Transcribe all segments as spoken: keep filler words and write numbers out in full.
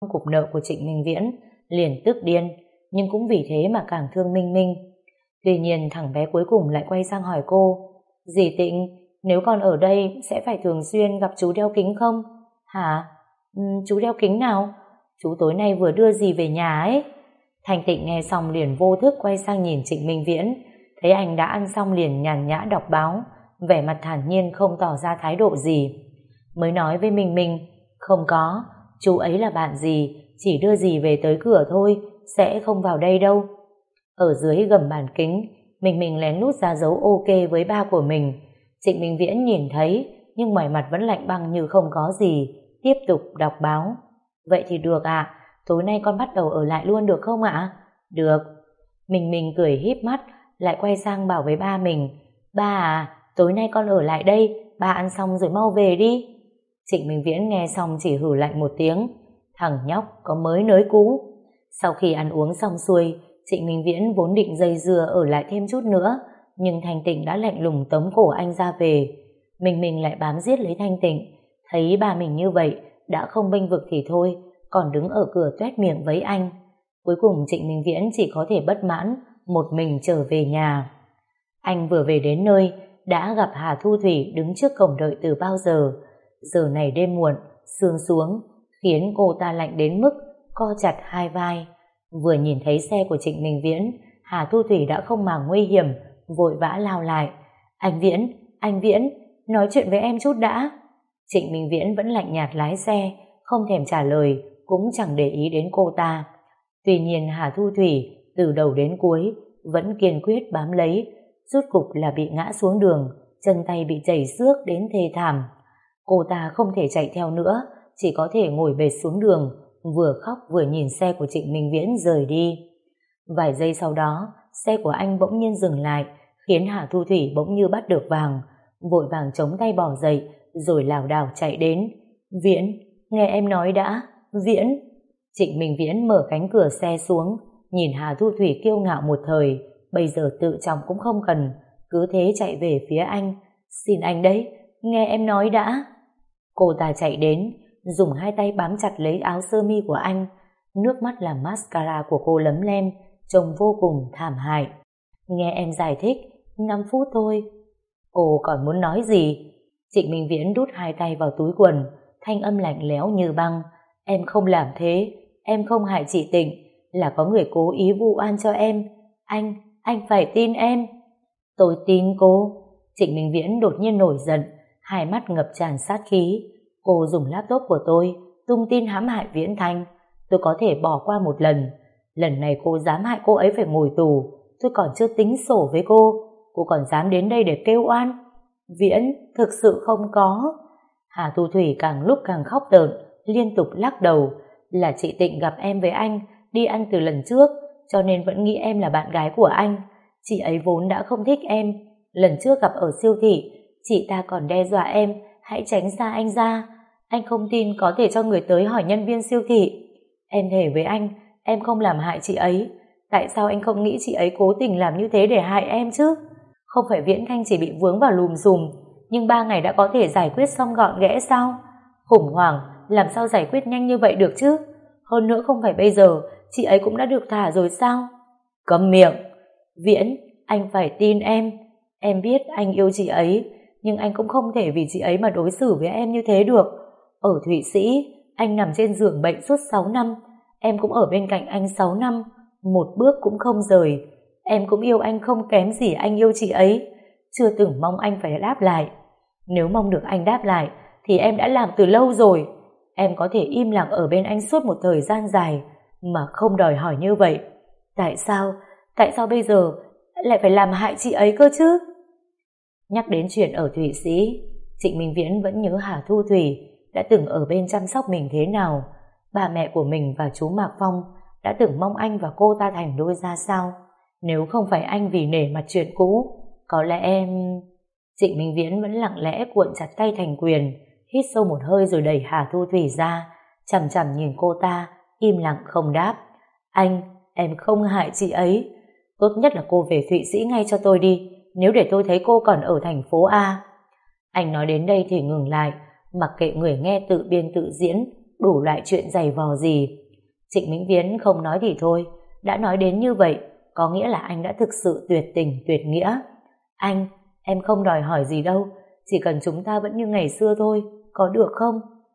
cục nợ của Trịnh Minh Viễn, liền tức điên, nhưng cũng vì thế mà càng thương Minh Minh. Tuy nhiên thằng bé cuối cùng lại quay sang hỏi cô, dì Tịnh, nếu con ở đây sẽ phải thường xuyên gặp chú đeo kính không? Hả? Ừ, chú đeo kính nào? Chú tối nay vừa đưa dì về nhà ấy. Thanh Tịnh nghe xong liền vô thức quay sang nhìn Trịnh Minh Viễn, thấy anh đã ăn xong liền nhàn nhã đọc báo, vẻ mặt thản nhiên không tỏ ra thái độ gì. Mới nói với Minh Minh, không có, chú ấy là bạn dì, chỉ đưa dì về tới cửa thôi, sẽ không vào đây đâu. Ở dưới gầm bàn kính, Minh Minh lén lút ra dấu ok với ba của mình. Trịnh Minh Viễn nhìn thấy, nhưng ngoài mặt vẫn lạnh băng như không có gì, tiếp tục đọc báo. Vậy thì được ạ, tối nay con bắt đầu ở lại luôn được không ạ? Được. Minh Minh cười híp mắt, lại quay sang bảo với ba mình, ba à, tối nay con ở lại đây, ba ăn xong rồi mau về đi. Trịnh Minh Viễn nghe xong chỉ hử lạnh một tiếng, thằng nhóc có mới nới cũ. Sau khi ăn uống xong xuôi, Trịnh Minh Viễn vốn định dây dưa ở lại thêm chút nữa, nhưng Thanh Tịnh đã lạnh lùng tống cổ anh ra về. Minh Minh lại bám giết lấy Thanh Tịnh, thấy ba mình như vậy, đã không bênh vực thì thôi, còn đứng ở cửa toét miệng với anh. Cuối cùng Trịnh Minh Viễn chỉ có thể bất mãn, một mình trở về nhà. Anh vừa về đến nơi, đã gặp Hà Thu Thủy đứng trước cổng đợi từ bao giờ. Giờ này đêm muộn, sương xuống, khiến cô ta lạnh đến mức co chặt hai vai. Vừa nhìn thấy xe của Trịnh Minh Viễn, Hà Thu Thủy đã không màng nguy hiểm, vội vã lao lại. Anh Viễn, anh Viễn, nói chuyện với em chút đã. Trịnh Minh Viễn vẫn lạnh nhạt lái xe, không thèm trả lời, cũng chẳng để ý đến cô ta. Tuy nhiên Hà Thu Thủy từ đầu đến cuối vẫn kiên quyết bám lấy, rốt cục là bị ngã xuống đường, chân tay bị chảy xước đến thê thảm. Cô ta không thể chạy theo nữa, chỉ có thể ngồi bệt xuống đường, vừa khóc vừa nhìn xe của Trịnh Minh Viễn rời đi. Vài giây sau đó, xe của anh bỗng nhiên dừng lại, khiến Hà Thu Thủy bỗng như bắt được vàng, vội vàng chống tay bỏ dậy, rồi lảo đảo chạy đến. Viễn, nghe em nói đã, Viễn. Trịnh Minh Viễn mở cánh cửa xe xuống, nhìn Hà Thu Thủy kiêu ngạo một thời, bây giờ tự trọng cũng không cần, cứ thế chạy về phía anh. Xin anh đấy, nghe em nói đã. Cô ta chạy đến, dùng hai tay bám chặt lấy áo sơ mi của anh, nước mắt làm mascara của cô lấm lem, trông vô cùng thảm hại. Nghe em giải thích, năm phút thôi. Cô còn muốn nói gì? Trịnh Minh Viễn đút hai tay vào túi quần, thanh âm lạnh lẽo như băng. Em không làm thế, em không hại chị Tịnh, là có người cố ý vu oan cho em. Anh, anh phải tin em. Tôi tin cô. Trịnh Minh Viễn đột nhiên nổi giận, hai mắt ngập tràn sát khí. Cô dùng laptop của tôi tung tin hãm hại Viễn Thanh, tôi có thể bỏ qua một lần. Lần này cô dám hại cô ấy phải ngồi tù, tôi còn chưa tính sổ với cô, cô còn dám đến đây để kêu oan. Viễn, thực sự không có. Hà Thu Thủy càng lúc càng khóc tợn, liên tục lắc đầu. Là chị Tịnh gặp em với anh đi ăn từ lần trước, cho nên vẫn nghĩ em là bạn gái của anh. Chị ấy vốn đã không thích em, lần trước gặp ở siêu thị, chị ta còn đe dọa em hãy tránh xa anh ra. Anh không tin có thể cho người tới hỏi nhân viên siêu thị. Em thề với anh, em không làm hại chị ấy. Tại sao anh không nghĩ chị ấy cố tình làm như thế để hại em chứ? Không phải Viễn Thanh chỉ bị vướng vào lùm xùm, nhưng ba ngày đã có thể giải quyết xong gọn ghẽ sao? Khủng hoảng, làm sao giải quyết nhanh như vậy được chứ? Hơn nữa không phải bây giờ chị ấy cũng đã được thả rồi sao? Câm miệng. Viễn, anh phải tin em. Em biết anh yêu chị ấy, nhưng anh cũng không thể vì chị ấy mà đối xử với em như thế được. Ở Thụy Sĩ, anh nằm trên giường bệnh suốt sáu năm, em cũng ở bên cạnh anh sáu năm, một bước cũng không rời. Em cũng yêu anh không kém gì anh yêu chị ấy, chưa từng mong anh phải đáp lại. Nếu mong được anh đáp lại thì em đã làm từ lâu rồi. Em có thể im lặng ở bên anh suốt một thời gian dài mà không đòi hỏi như vậy. Tại sao, tại sao bây giờ lại phải làm hại chị ấy cơ chứ? Nhắc đến chuyện ở Thụy Sĩ, Trịnh Minh Viễn vẫn nhớ Hà Thu Thủy đã từng ở bên chăm sóc mình thế nào. Bà mẹ của mình và chú Mạc Phong đã từng mong anh và cô ta thành đôi ra sao. Nếu không phải anh vì nể mặt chuyện cũ, có lẽ em... Trịnh Minh Viễn vẫn lặng lẽ cuộn chặt tay thành quyền, hít sâu một hơi rồi đẩy Hà Thu Thủy ra, chằm chằm nhìn cô ta, im lặng không đáp. Anh, em không hại chị ấy. Tốt nhất là cô về Thụy Sĩ ngay cho tôi đi, nếu để tôi thấy cô còn ở thành phố A. Anh nói đến đây thì ngừng lại, mặc kệ người nghe tự biên tự diễn, đủ loại chuyện giày vò gì. Trịnh Minh Viễn không nói thì thôi, đã nói đến như vậy, có nghĩa là anh đã thực sự tuyệt tình, tuyệt nghĩa. Anh, em không đòi hỏi gì đâu, chỉ cần chúng ta vẫn như ngày xưa thôi, có được không?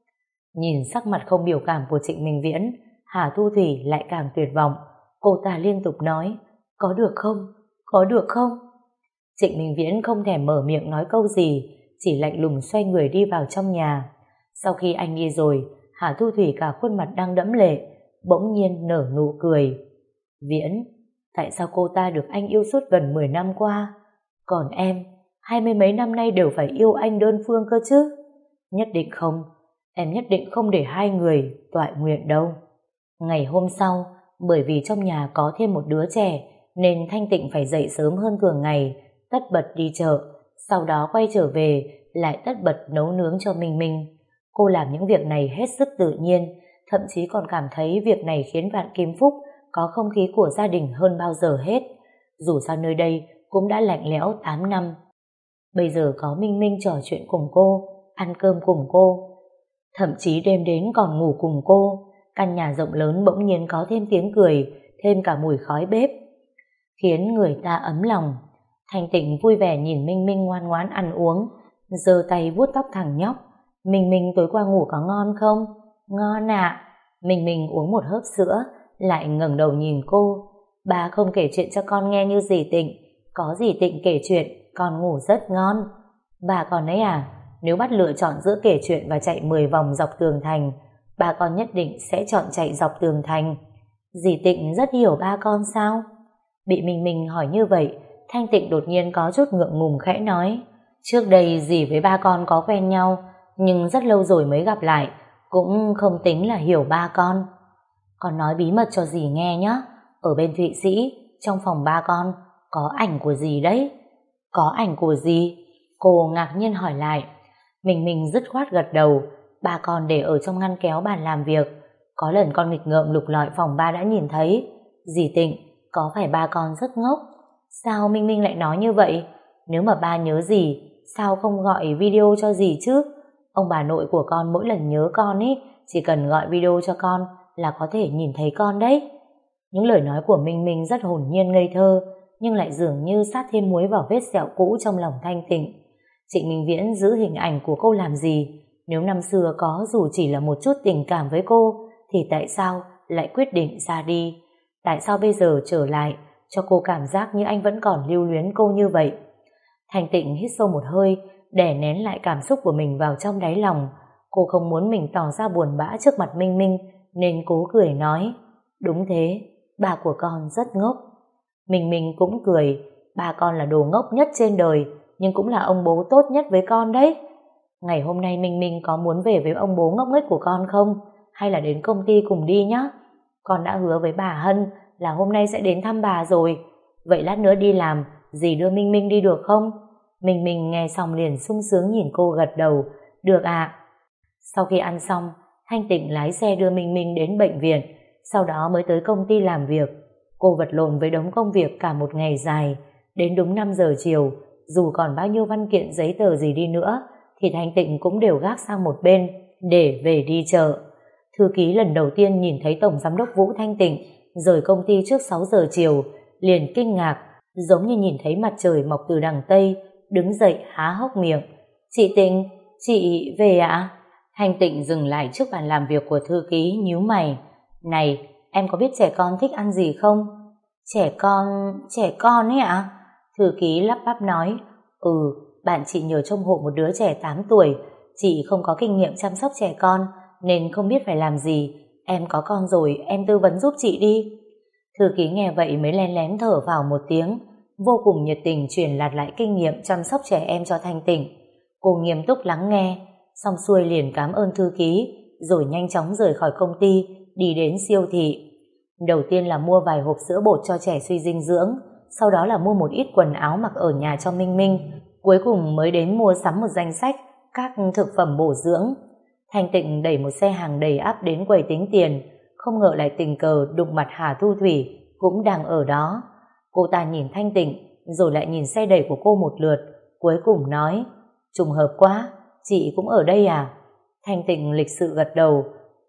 Nhìn sắc mặt không biểu cảm của Trịnh Minh Viễn, Hà Thu Thủy lại càng tuyệt vọng. Cô ta liên tục nói, có được không? Có được không? Trịnh Minh Viễn không thèm mở miệng nói câu gì, chỉ lạnh lùng xoay người đi vào trong nhà. Sau khi anh đi rồi, Hà Thu Thủy cả khuôn mặt đang đẫm lệ, bỗng nhiên nở nụ cười. Viễn, tại sao cô ta được anh yêu suốt gần mười năm qua, còn em, hai mươi mấy năm nay đều phải yêu anh đơn phương cơ chứ? Nhất định không, em nhất định không để hai người toại nguyện đâu. Ngày hôm sau, bởi vì trong nhà có thêm một đứa trẻ, nên Thanh Tịnh phải dậy sớm hơn thường ngày, tất bật đi chợ, sau đó quay trở về, lại tất bật nấu nướng cho Minh Minh. Cô làm những việc này hết sức tự nhiên, thậm chí còn cảm thấy việc này khiến Vạn Kim Phúc có không khí của gia đình hơn bao giờ hết. Dù sao nơi đây cũng đã lạnh lẽo tám năm. Bây giờ có Minh Minh trò chuyện cùng cô, ăn cơm cùng cô, thậm chí đêm đến còn ngủ cùng cô. Căn nhà rộng lớn bỗng nhiên có thêm tiếng cười, thêm cả mùi khói bếp, khiến người ta ấm lòng. Thanh Tịnh vui vẻ nhìn Minh Minh ngoan ngoãn ăn uống, giơ tay vuốt tóc thằng nhóc. Minh Minh tối qua ngủ có ngon không? Ngon ạ. Minh Minh uống một hớp sữa, lại ngẩng đầu nhìn cô. Ba không kể chuyện cho con nghe như dì Tịnh. Có dì Tịnh kể chuyện, con ngủ rất ngon. Bà còn ấy à, nếu bắt lựa chọn giữa kể chuyện và chạy mười vòng dọc tường thành, ba con nhất định sẽ chọn chạy dọc tường thành. Dì Tịnh rất hiểu ba con sao? Bị Minh Minh hỏi như vậy, Thanh Tịnh đột nhiên có chút ngượng ngùng khẽ nói, trước đây dì với ba con có quen nhau, nhưng rất lâu rồi mới gặp lại, cũng không tính là hiểu ba con. Con nói bí mật cho dì nghe nhé, ở bên Thụy Sĩ, trong phòng ba con, có ảnh của dì đấy. Có ảnh của dì? Cô ngạc nhiên hỏi lại. Mình mình dứt khoát gật đầu, ba con để ở trong ngăn kéo bàn làm việc. Có lần con nghịch ngợm lục lọi phòng ba đã nhìn thấy. Dì Tịnh, có phải ba con rất ngốc? Sao Minh Minh lại nói như vậy? Nếu mà ba nhớ dì, sao không gọi video cho dì chứ? Ông bà nội của con mỗi lần nhớ con ý, chỉ cần gọi video cho con là có thể nhìn thấy con đấy. Những lời nói của Minh Minh rất hồn nhiên ngây thơ, nhưng lại dường như sát thêm muối vào vết sẹo cũ trong lòng Thanh Tịnh. Trịnh Minh Viễn giữ hình ảnh của cô làm gì? Nếu năm xưa có dù chỉ là một chút tình cảm với cô, thì tại sao lại quyết định ra đi? Tại sao bây giờ trở lại, cho cô cảm giác như anh vẫn còn lưu luyến cô như vậy? Thanh Tịnh hít sâu một hơi, đè nén lại cảm xúc của mình vào trong đáy lòng. Cô không muốn mình tỏ ra buồn bã trước mặt Minh Minh, nên cố cười nói, đúng thế, ba của con rất ngốc. Minh Minh cũng cười, ba con là đồ ngốc nhất trên đời, nhưng cũng là ông bố tốt nhất với con đấy. Ngày hôm nay Minh Minh có muốn về với ông bố ngốc nghếch của con không? Hay là đến công ty cùng đi nhé? Con đã hứa với bà Hân là hôm nay sẽ đến thăm bà rồi. Vậy lát nữa đi làm, dì đưa Minh Minh đi được không? Minh Minh nghe xong liền sung sướng nhìn cô gật đầu, được ạ. Sau khi ăn xong, Thanh Tịnh lái xe đưa Minh Minh đến bệnh viện, sau đó mới tới công ty làm việc. Cô vật lộn với đống công việc cả một ngày dài, đến đúng năm giờ chiều, dù còn bao nhiêu văn kiện giấy tờ gì đi nữa, thì Thanh Tịnh cũng đều gác sang một bên, để về đi chợ. Thư ký lần đầu tiên nhìn thấy Tổng Giám đốc Vũ Thanh Tịnh rời công ty trước sáu giờ chiều, liền kinh ngạc, giống như nhìn thấy mặt trời mọc từ đằng Tây, đứng dậy há hốc miệng. Chị Tịnh, chị về ạ? À? Thanh Tịnh dừng lại trước bàn làm việc của thư ký, nhíu mày. Này, em có biết trẻ con thích ăn gì không? Trẻ con, trẻ con ấy ạ? À? Thư ký lắp bắp nói, ừ, bạn chị nhờ trông hộ một đứa trẻ tám tuổi, chị không có kinh nghiệm chăm sóc trẻ con, nên không biết phải làm gì. Em có con rồi, em tư vấn giúp chị đi. Thư ký nghe vậy mới len lén thở vào một tiếng, vô cùng nhiệt tình truyền lạt lại kinh nghiệm chăm sóc trẻ em cho Thanh Tịnh. Cô nghiêm túc lắng nghe, xong xuôi liền cảm ơn thư ký, rồi nhanh chóng rời khỏi công ty, đi đến siêu thị. Đầu tiên là mua vài hộp sữa bột cho trẻ suy dinh dưỡng, sau đó là mua một ít quần áo mặc ở nhà cho Minh Minh, cuối cùng mới đến mua sắm một danh sách các thực phẩm bổ dưỡng. Thanh Tịnh đẩy một xe hàng đầy ắp đến quầy tính tiền, không ngờ lại tình cờ đụng mặt Hà Thu Thủy cũng đang ở đó. Cô ta nhìn Thanh Tịnh, rồi lại nhìn xe đẩy của cô một lượt, cuối cùng nói, trùng hợp quá, chị cũng ở đây à? Thanh Tịnh lịch sự gật đầu,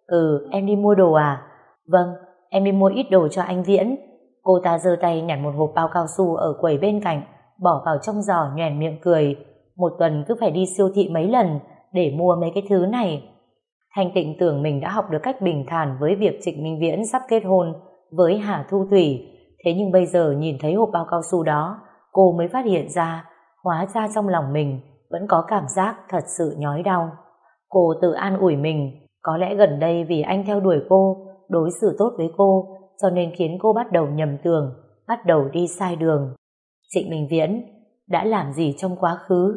Ừ, em đi mua đồ à? Vâng, em đi mua ít đồ cho anh Viễn. Cô ta giơ tay nhặt một hộp bao cao su ở quầy bên cạnh, bỏ vào trong giỏ nhoẻn miệng cười. Một tuần cứ phải đi siêu thị mấy lần để mua mấy cái thứ này. Thanh Tịnh tưởng mình đã học được cách bình thản với việc Trịnh Minh Viễn sắp kết hôn với Hà Thu Thủy. Thế nhưng bây giờ nhìn thấy hộp bao cao su đó, cô mới phát hiện ra, hóa ra trong lòng mình vẫn có cảm giác thật sự nhói đau. Cô tự an ủi mình, có lẽ gần đây vì anh theo đuổi cô, đối xử tốt với cô, cho nên khiến cô bắt đầu nhầm tưởng, bắt đầu đi sai đường. Trịnh Minh Viễn đã làm gì trong quá khứ,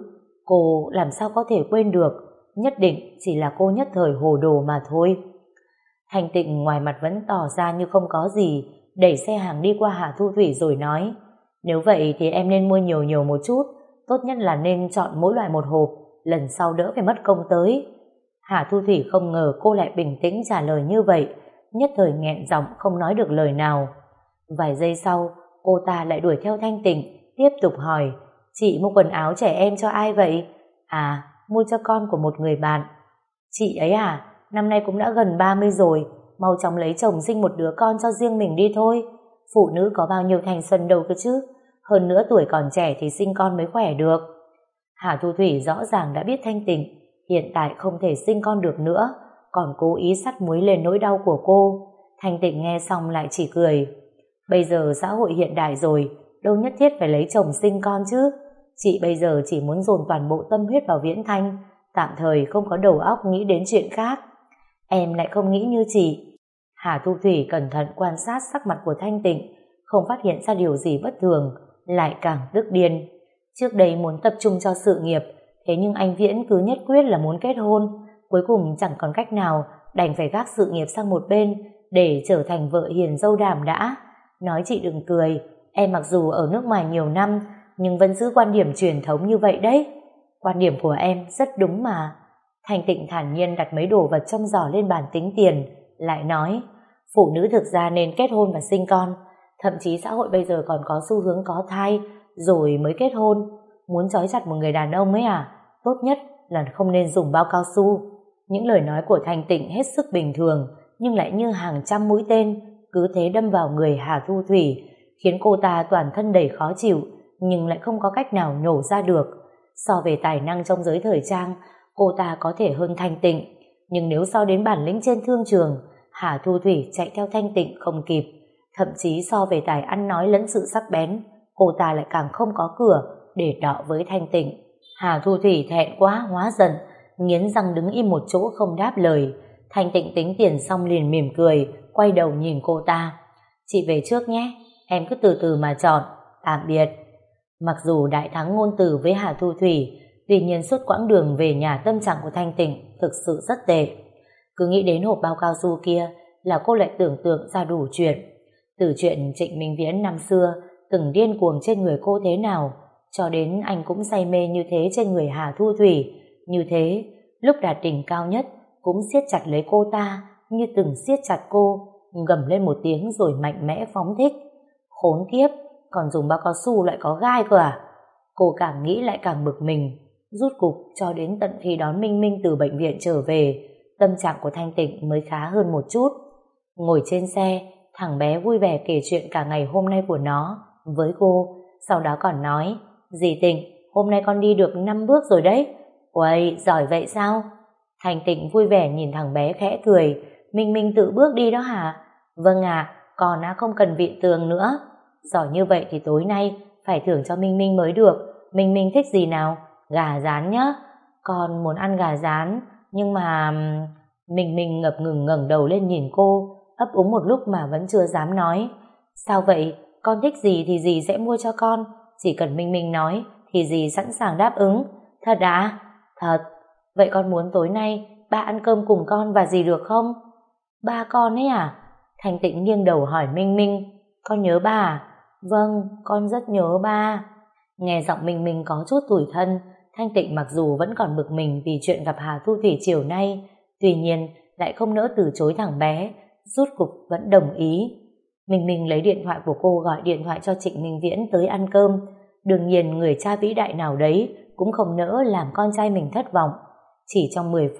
cô làm sao có thể quên được, nhất định chỉ là cô nhất thời hồ đồ mà thôi. Thanh Tịnh ngoài mặt vẫn tỏ ra như không có gì, đẩy xe hàng đi qua Hà Thu Thủy rồi nói, nếu vậy thì em nên mua nhiều nhiều một chút, tốt nhất là nên chọn mỗi loại một hộp, lần sau đỡ phải mất công tới. Hà Thu Thủy không ngờ cô lại bình tĩnh trả lời như vậy, nhất thời nghẹn giọng không nói được lời nào. Vài giây sau, cô ta lại đuổi theo Thanh Tịnh, tiếp tục hỏi, chị mua quần áo trẻ em cho ai vậy? À, mua cho con của một người bạn. Chị ấy à, năm nay cũng đã gần ba mươi rồi, mau chóng lấy chồng sinh một đứa con cho riêng mình đi thôi. Phụ nữ có bao nhiêu thanh xuân đâu cơ chứ, hơn nữa tuổi còn trẻ thì sinh con mới khỏe được. Hà Thu Thủy rõ ràng đã biết Thanh Tịnh hiện tại không thể sinh con được nữa, còn cố ý sắt muối lên nỗi đau của cô. Thanh Tịnh nghe xong lại chỉ cười. Bây giờ xã hội hiện đại rồi, đâu nhất thiết phải lấy chồng sinh con chứ. Chị bây giờ chỉ muốn dồn toàn bộ tâm huyết vào Viễn Thanh, tạm thời không có đầu óc nghĩ đến chuyện khác. Em lại không nghĩ như chị. Hà Thu Thủy cẩn thận quan sát sắc mặt của Thanh Tịnh, không phát hiện ra điều gì bất thường, lại càng tức điên. Trước đây muốn tập trung cho sự nghiệp, thế nhưng anh Viễn cứ nhất quyết là muốn kết hôn, cuối cùng chẳng còn cách nào, đành phải gác sự nghiệp sang một bên để trở thành vợ hiền dâu đảm đã. Nói chị đừng cười, em mặc dù ở nước ngoài nhiều năm nhưng vẫn giữ quan điểm truyền thống như vậy đấy. Quan điểm của em rất đúng mà. Thanh Tịnh thản nhiên đặt mấy đồ vật trong giỏ lên bàn tính tiền, lại nói, phụ nữ thực ra nên kết hôn và sinh con, thậm chí xã hội bây giờ còn có xu hướng có thai rồi mới kết hôn. Muốn trói chặt một người đàn ông ấy à, tốt nhất là không nên dùng bao cao su. Những lời nói của Thanh Tịnh hết sức bình thường, nhưng lại như hàng trăm mũi tên cứ thế đâm vào người Hà Thu Thủy, khiến cô ta toàn thân đầy khó chịu, nhưng lại không có cách nào nhổ ra được. So về tài năng trong giới thời trang, cô ta có thể hơn Thanh Tịnh, nhưng nếu so đến bản lĩnh trên thương trường, Hà Thu Thủy chạy theo Thanh Tịnh không kịp. Thậm chí so về tài ăn nói lẫn sự sắc bén, cô ta lại càng không có cửa để đọ với Thanh Tịnh. Hà Thu Thủy thẹn quá hóa giận, nghiến răng đứng im một chỗ không đáp lời. Thanh Tịnh tính tiền xong liền mỉm cười, quay đầu nhìn cô ta. Chị về trước nhé, em cứ từ từ mà chọn, tạm biệt. Mặc dù đại thắng ngôn từ với Hà Thu Thủy, tuy nhiên suốt quãng đường về nhà tâm trạng của Thanh Tịnh thực sự rất tệ. Cứ nghĩ đến hộp bao cao su kia là cô lại tưởng tượng ra đủ chuyện. Từ chuyện Trịnh Minh Viễn năm xưa từng điên cuồng trên người cô thế nào, cho đến anh cũng say mê như thế trên người Hà Thu Thủy. Như thế, lúc đạt đỉnh cao nhất cũng siết chặt lấy cô ta như từng siết chặt cô, gầm lên một tiếng rồi mạnh mẽ phóng thích. Khốn kiếp, còn dùng bao cao su lại có gai cơ à? Cô càng nghĩ lại càng bực mình. Rút cục cho đến tận khi đón Minh Minh từ bệnh viện trở về, tâm trạng của Thanh Tịnh mới khá hơn một chút. Ngồi trên xe, thằng bé vui vẻ kể chuyện cả ngày hôm nay của nó với cô, sau đó còn nói, dì Tịnh, hôm nay con đi được năm bước rồi đấy. Uầy, giỏi vậy sao? Thanh Tịnh vui vẻ nhìn thằng bé khẽ cười, Minh Minh tự bước đi đó hả? Vâng ạ, con á không cần vị tường nữa. Giỏi như vậy thì tối nay phải thưởng cho Minh Minh mới được. Minh Minh thích gì nào? Gà rán nhá. Con muốn ăn gà rán, nhưng mà... Minh Minh ngập ngừng ngẩng đầu lên nhìn cô, ấp úng một lúc mà vẫn chưa dám nói. Sao vậy? Con thích gì thì dì sẽ mua cho con. Chỉ cần Minh Minh nói thì dì sẵn sàng đáp ứng. Thật à? Thật. Vậy con muốn tối nay ba ăn cơm cùng con và dì được không? Ba con ấy à? Thanh Tịnh nghiêng đầu hỏi Minh Minh. Con nhớ ba à? Vâng, con rất nhớ ba. Nghe giọng Minh Minh có chút tủi thân, Thanh Tịnh mặc dù vẫn còn bực mình vì chuyện gặp Hà Thu Thủy chiều nay, tuy nhiên lại không nỡ từ chối thằng bé, rút cục vẫn đồng ý. Minh Minh lấy điện thoại của cô gọi điện thoại cho Trịnh Minh Viễn tới ăn cơm. Đương nhiên người cha vĩ đại nào đấy cũng không nỡ làm con trai mình thất vọng. Chỉ trong mười phút,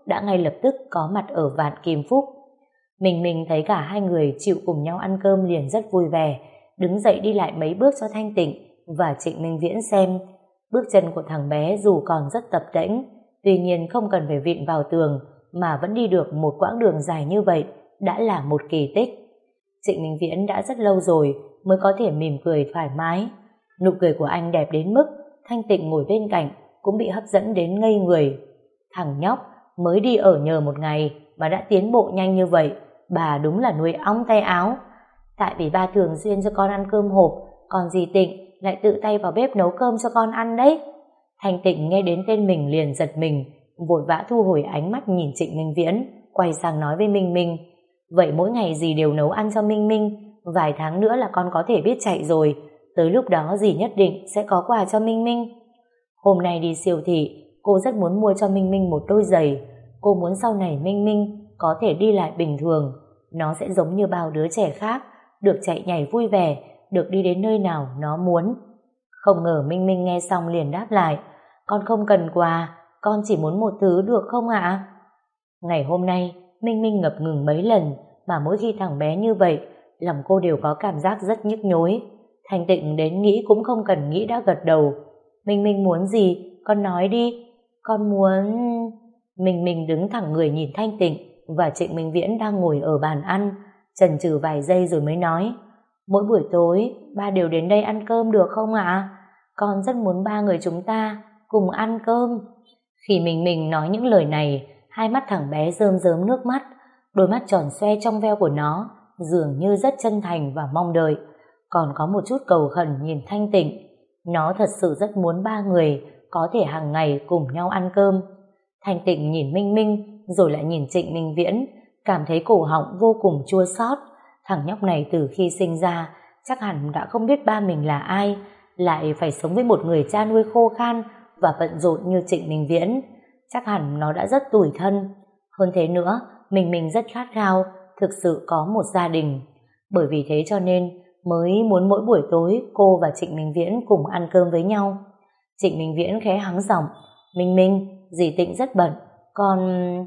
đã ngay lập tức có mặt ở Vạn Kim Phúc. Mình mình thấy cả hai người chịu cùng nhau ăn cơm liền rất vui vẻ, đứng dậy đi lại mấy bước cho Thanh Tịnh và Trịnh Minh Viễn xem. Bước chân của thằng bé dù còn rất tập tễnh, tuy nhiên không cần phải vịn vào tường mà vẫn đi được một quãng đường dài như vậy đã là một kỳ tích. Trịnh Minh Viễn đã rất lâu rồi mới có thể mỉm cười thoải mái. Nụ cười của anh đẹp đến mức Thanh Tịnh ngồi bên cạnh cũng bị hấp dẫn đến ngây người. Thằng nhóc mới đi ở nhờ một ngày mà đã tiến bộ nhanh như vậy, bà đúng là nuôi ong tay áo. Tại vì ba thường xuyên cho con ăn cơm hộp, còn dì Tịnh lại tự tay vào bếp nấu cơm cho con ăn đấy. Thanh Tịnh nghe đến tên mình liền giật mình, vội vã thu hồi ánh mắt nhìn Trịnh Minh Viễn, quay sang nói với Minh Minh: vậy mỗi ngày dì đều nấu ăn cho Minh Minh, vài tháng nữa là con có thể biết chạy rồi, tới lúc đó dì nhất định sẽ có quà cho Minh Minh. Hôm nay đi siêu thị, cô rất muốn mua cho Minh Minh một đôi giày. Cô muốn sau này Minh Minh có thể đi lại bình thường, nó sẽ giống như bao đứa trẻ khác, được chạy nhảy vui vẻ, được đi đến nơi nào nó muốn. Không ngờ Minh Minh nghe xong liền đáp lại: con không cần quà, con chỉ muốn một thứ được không ạ? Ngày hôm nay Minh Minh ngập ngừng mấy lần, mà mỗi khi thằng bé như vậy lòng cô đều có cảm giác rất nhức nhối. Thanh Tịnh đến nghĩ cũng không cần nghĩ đã gật đầu. Minh Minh muốn gì? Con nói đi. Con muốn... Minh Minh đứng thẳng người nhìn Thanh Tịnh và Trịnh Minh Viễn đang ngồi ở bàn ăn, chần chừ vài giây rồi mới nói: mỗi buổi tối ba đều đến đây ăn cơm được không ạ? Con rất muốn ba người chúng ta cùng ăn cơm. Khi Minh Minh nói những lời này, hai mắt thằng bé rơm rớm nước mắt, đôi mắt tròn xoe trong veo của nó dường như rất chân thành và mong đợi, còn có một chút cầu khẩn nhìn Thanh Tịnh. Nó thật sự rất muốn ba người có thể hàng ngày cùng nhau ăn cơm. Thanh Tịnh nhìn Minh Minh rồi lại nhìn Trịnh Minh Viễn, cảm thấy cổ họng vô cùng chua xót. Thằng nhóc này từ khi sinh ra chắc hẳn đã không biết ba mình là ai, lại phải sống với một người cha nuôi khô khan và bận rộn như Trịnh Minh Viễn. Chắc hẳn nó đã rất tủi thân. Hơn thế nữa, mình mình rất khát khao thực sự có một gia đình. Bởi vì thế cho nên mới muốn mỗi buổi tối cô và Trịnh Minh Viễn cùng ăn cơm với nhau. Trịnh Minh Viễn khẽ hắng giọng: Minh Minh, dì Tịnh rất bận, con...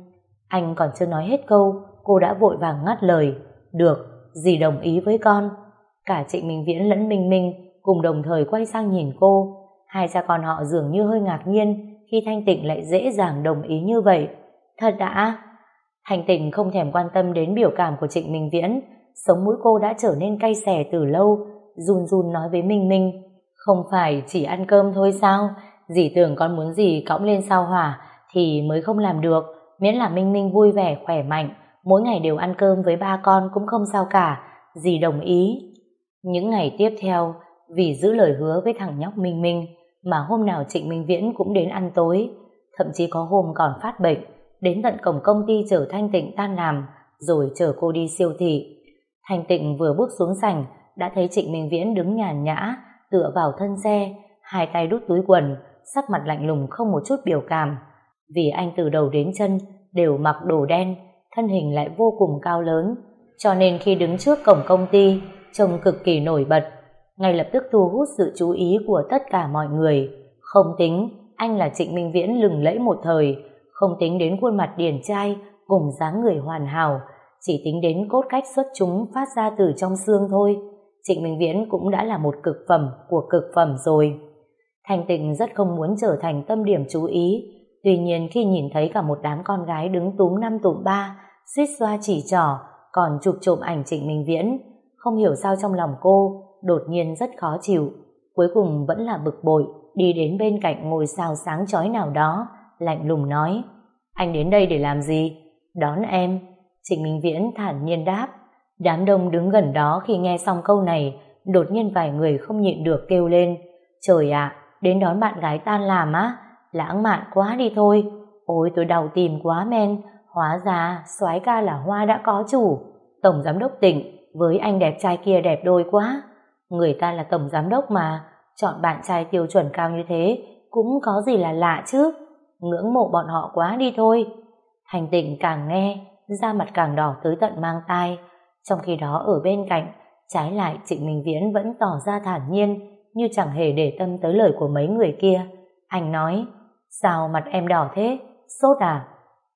Anh còn chưa nói hết câu, cô đã vội vàng ngắt lời: được, dì đồng ý với con. Cả Trịnh Minh Viễn lẫn Minh Minh cùng đồng thời quay sang nhìn cô. Hai cha con họ dường như hơi ngạc nhiên khi Thanh Tịnh lại dễ dàng đồng ý như vậy. Thật đã? Thanh Tịnh không thèm quan tâm đến biểu cảm của Trịnh Minh Viễn. Sống mũi cô đã trở nên cay xè từ lâu, run run nói với Minh Minh: không phải chỉ ăn cơm thôi sao? Dì tưởng con muốn gì cõng lên sao hỏa thì mới không làm được. Miễn là Minh Minh vui vẻ khỏe mạnh, mỗi ngày đều ăn cơm với ba con cũng không sao cả. Dì đồng ý. Những ngày tiếp theo, vì giữ lời hứa với thằng nhóc Minh Minh mà hôm nào Trịnh Minh Viễn cũng đến ăn tối. Thậm chí có hôm còn phát bệnh, đến tận cổng công ty chở Thanh Tịnh tan làm, rồi chở cô đi siêu thị. Thanh Tịnh vừa bước xuống sảnh đã thấy Trịnh Minh Viễn đứng nhàn nhã tựa vào thân xe, hai tay đút túi quần, sắc mặt lạnh lùng không một chút biểu cảm. Vì anh từ đầu đến chân đều mặc đồ đen, thân hình lại vô cùng cao lớn, cho nên khi đứng trước cổng công ty trông cực kỳ nổi bật, ngay lập tức thu hút sự chú ý của tất cả mọi người. Không tính anh là Trịnh Minh Viễn lừng lẫy một thời, không tính đến khuôn mặt điển trai cùng dáng người hoàn hảo, chỉ tính đến cốt cách xuất chúng phát ra từ trong xương thôi, Trịnh Minh Viễn cũng đã là một cực phẩm của cực phẩm rồi. Thanh Tịnh rất không muốn trở thành tâm điểm chú ý, tuy nhiên khi nhìn thấy cả một đám con gái đứng túm năm tụm ba, suýt xoa chỉ trỏ, còn chụp trộm ảnh Trịnh Minh Viễn, không hiểu sao trong lòng cô đột nhiên rất khó chịu. Cuối cùng vẫn là bực bội, đi đến bên cạnh ngôi sao sáng chói nào đó, lạnh lùng nói: anh đến đây để làm gì? Đón em. Trịnh Minh Viễn thản nhiên đáp. Đám đông đứng gần đó khi nghe xong câu này, đột nhiên vài người không nhịn được kêu lên: trời ạ, đến đón bạn gái tan làm á? Lãng mạn quá đi thôi. Ôi tôi đau tìm quá men, hóa ra soái ca là Hoa đã có chủ. Tổng giám đốc Tịnh với anh đẹp trai kia đẹp đôi quá. Người ta là tổng giám đốc mà, chọn bạn trai tiêu chuẩn cao như thế cũng có gì là lạ chứ. Ngưỡng mộ bọn họ quá đi thôi. Thanh Tịnh càng nghe da mặt càng đỏ tới tận mang tai. Trong khi đó ở bên cạnh, trái lại Trịnh Minh Viễn vẫn tỏ ra thản nhiên, như chẳng hề để tâm tới lời của mấy người kia. Anh nói: sao mặt em đỏ thế? Sốt à?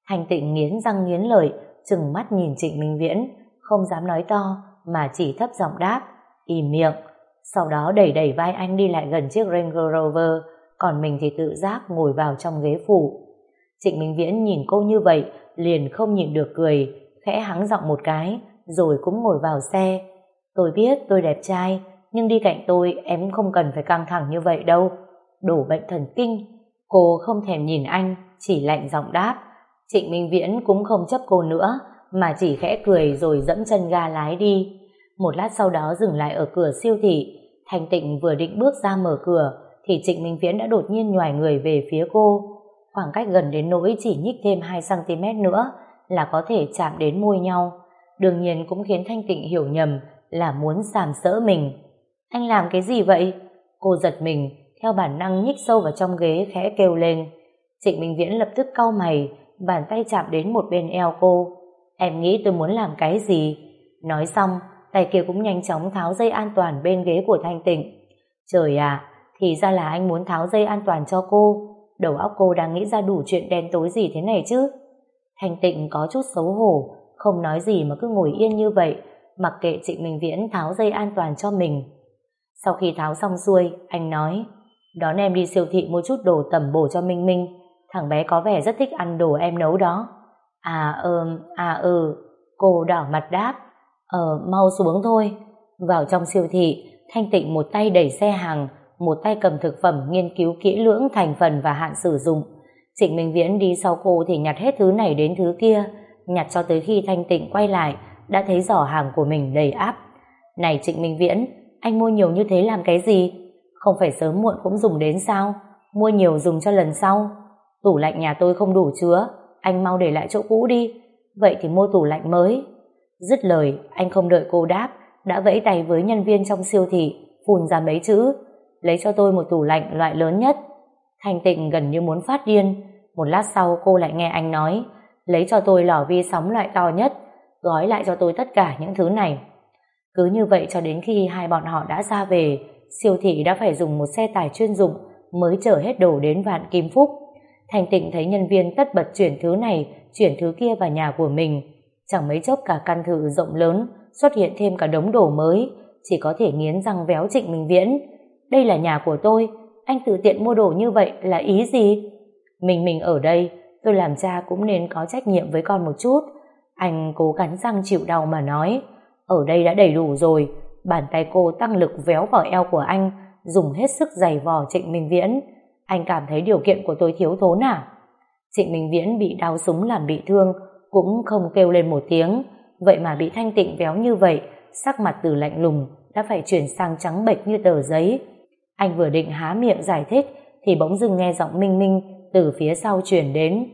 Thanh Tịnh nghiến răng nghiến lợi, trừng mắt nhìn Trịnh Minh Viễn, không dám nói to mà chỉ thấp giọng đáp, im miệng. Sau đó đẩy đẩy vai anh đi lại gần chiếc Range Rover, còn mình thì tự giác ngồi vào trong ghế phụ. Trịnh Minh Viễn nhìn cô như vậy, liền không nhịn được cười, khẽ hắng giọng một cái, rồi cũng ngồi vào xe. Tôi biết tôi đẹp trai, nhưng đi cạnh tôi em không cần phải căng thẳng như vậy đâu. Đổ bệnh thần kinh. Cô không thèm nhìn anh, chỉ lạnh giọng đáp. Trịnh Minh Viễn cũng không chấp cô nữa, mà chỉ khẽ cười rồi dẫm chân ga lái đi. Một lát sau đó dừng lại ở cửa siêu thị. Thanh Tịnh vừa định bước ra mở cửa, thì Trịnh Minh Viễn đã đột nhiên nhoài người về phía cô. Khoảng cách gần đến nỗi chỉ nhích thêm hai xăng ti mét nữa là có thể chạm đến môi nhau. Đương nhiên cũng khiến Thanh Tịnh hiểu nhầm là muốn sàm sỡ mình. Anh làm cái gì vậy? Cô giật mình, theo bản năng nhích sâu vào trong ghế khẽ kêu lên. Trịnh Minh Viễn lập tức cau mày, bàn tay chạm đến một bên eo cô. Em nghĩ tôi muốn làm cái gì? Nói xong, tay kia cũng nhanh chóng tháo dây an toàn bên ghế của Thanh Tịnh. Trời à, thì ra là anh muốn tháo dây an toàn cho cô. Đầu óc cô đang nghĩ ra đủ chuyện đen tối gì thế này chứ? Thanh Tịnh có chút xấu hổ, không nói gì mà cứ ngồi yên như vậy, mặc kệ Trịnh Minh Viễn tháo dây an toàn cho mình. Sau khi tháo xong xuôi, anh nói, đón em đi siêu thị mua chút đồ tẩm bổ cho Minh Minh. Thằng bé có vẻ rất thích ăn đồ em nấu đó. À ừm, à ừ, cô đỏ mặt đáp. Ờ, mau xuống thôi. Vào trong siêu thị, Thanh Tịnh một tay đẩy xe hàng, một tay cầm thực phẩm nghiên cứu kỹ lưỡng thành phần và hạn sử dụng. Trịnh Minh Viễn đi sau cô thì nhặt hết thứ này đến thứ kia, nhặt cho tới khi Thanh Tịnh quay lại, đã thấy giỏ hàng của mình đầy ắp. Này Trịnh Minh Viễn, anh mua nhiều như thế làm cái gì? Không phải sớm muộn cũng dùng đến sao? Mua nhiều dùng cho lần sau. Tủ lạnh nhà tôi không đủ chứa, anh mau để lại chỗ cũ đi. Vậy thì mua tủ lạnh mới. Dứt lời, anh không đợi cô đáp, đã vẫy tay với nhân viên trong siêu thị, phun ra mấy chữ, lấy cho tôi một tủ lạnh loại lớn nhất. Thanh Tịnh gần như muốn phát điên. Một lát sau cô lại nghe anh nói, lấy cho tôi lò vi sóng loại to nhất, gói lại cho tôi tất cả những thứ này. Cứ như vậy cho đến khi hai bọn họ đã ra về, siêu thị đã phải dùng một xe tải chuyên dụng mới chở hết đồ đến Vạn Kim Phúc. Thanh Tịnh thấy nhân viên tất bật chuyển thứ này, chuyển thứ kia vào nhà của mình. Chẳng mấy chốc cả căn thự rộng lớn xuất hiện thêm cả đống đồ mới, chỉ có thể nghiến răng véo Trịnh Minh Viễn. Đây là nhà của tôi, anh tự tiện mua đồ như vậy là ý gì? Mình mình ở đây, tôi làm cha cũng nên có trách nhiệm với con một chút. Anh cố cắn răng chịu đau mà nói, ở đây đã đầy đủ rồi. Bàn tay cô tăng lực véo vào eo của anh, dùng hết sức giày vò Trịnh Minh Viễn. Anh cảm thấy điều kiện của tôi thiếu thốn à? Trịnh Minh Viễn bị đau súng làm bị thương, cũng không kêu lên một tiếng. Vậy mà bị Thanh Tịnh véo như vậy, sắc mặt từ lạnh lùng đã phải chuyển sang trắng bệch như tờ giấy. Anh vừa định há miệng giải thích thì bỗng dưng nghe giọng Minh Minh từ phía sau truyền đến.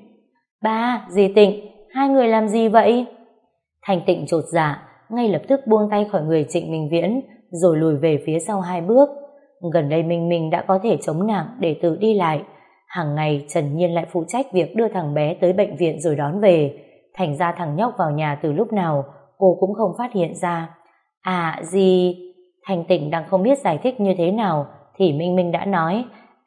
Ba, dì Tịnh, hai người làm gì vậy? Thanh Tịnh chột dạ, ngay lập tức buông tay khỏi người Trịnh Minh Viễn, rồi lùi về phía sau hai bước. Gần đây Minh Minh đã có thể chống nặng để tự đi lại. Hàng ngày Trần Nhiên lại phụ trách việc đưa thằng bé tới bệnh viện rồi đón về. Thành ra thằng nhóc vào nhà từ lúc nào cô cũng không phát hiện ra. À gì? Thanh Tịnh đang không biết giải thích như thế nào thì Minh Minh đã nói,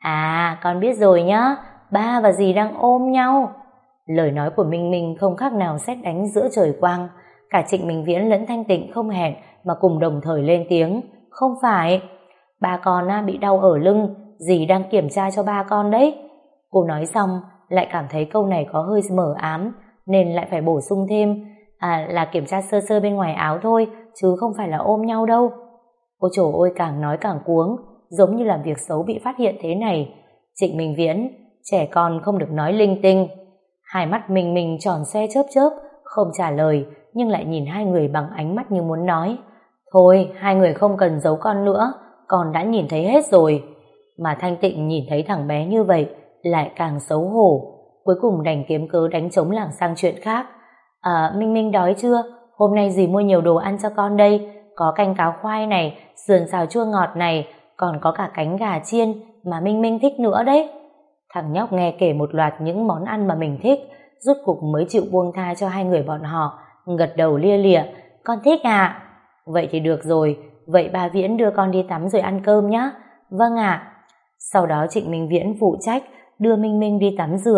à con biết rồi nhá, ba và dì đang ôm nhau. Lời nói của Minh Minh không khác nào sét đánh giữa trời quang. Cả Trịnh Minh Viễn lẫn Thanh Tịnh không hẹn mà cùng đồng thời lên tiếng. Không phải, ba con bị đau ở lưng, dì đang kiểm tra cho ba con đấy. Cô nói xong lại cảm thấy câu này có hơi mờ ám, nên lại phải bổ sung thêm, à là kiểm tra sơ sơ bên ngoài áo thôi, chứ không phải là ôm nhau đâu. Ôi trời ơi, càng nói càng cuống, giống như làm việc xấu bị phát hiện thế này. Trịnh Minh Viễn, trẻ con không được nói linh tinh. Hai mắt Minh Minh tròn xoe chớp chớp, không trả lời, nhưng lại nhìn hai người bằng ánh mắt như muốn nói, thôi hai người không cần giấu con nữa, con đã nhìn thấy hết rồi. Mà Thanh Tịnh nhìn thấy thằng bé như vậy lại càng xấu hổ, cuối cùng đành kiếm cớ đánh trống lảng sang chuyện khác. À, Minh Minh đói chưa? Hôm nay dì mua nhiều đồ ăn cho con đây, có canh cáo khoai này, sườn xào chua ngọt này, còn có cả cánh gà chiên mà Minh Minh thích nữa đấy. Thằng nhóc nghe kể một loạt những món ăn mà mình thích, rốt cục mới chịu buông tha cho hai người bọn họ, gật đầu lia lịa, con thích à? Vậy thì được rồi, vậy ba Viễn đưa con đi tắm rồi ăn cơm nhé. Vâng ạ. Sau đó Trịnh Minh Viễn phụ trách đưa Minh Minh đi tắm rửa,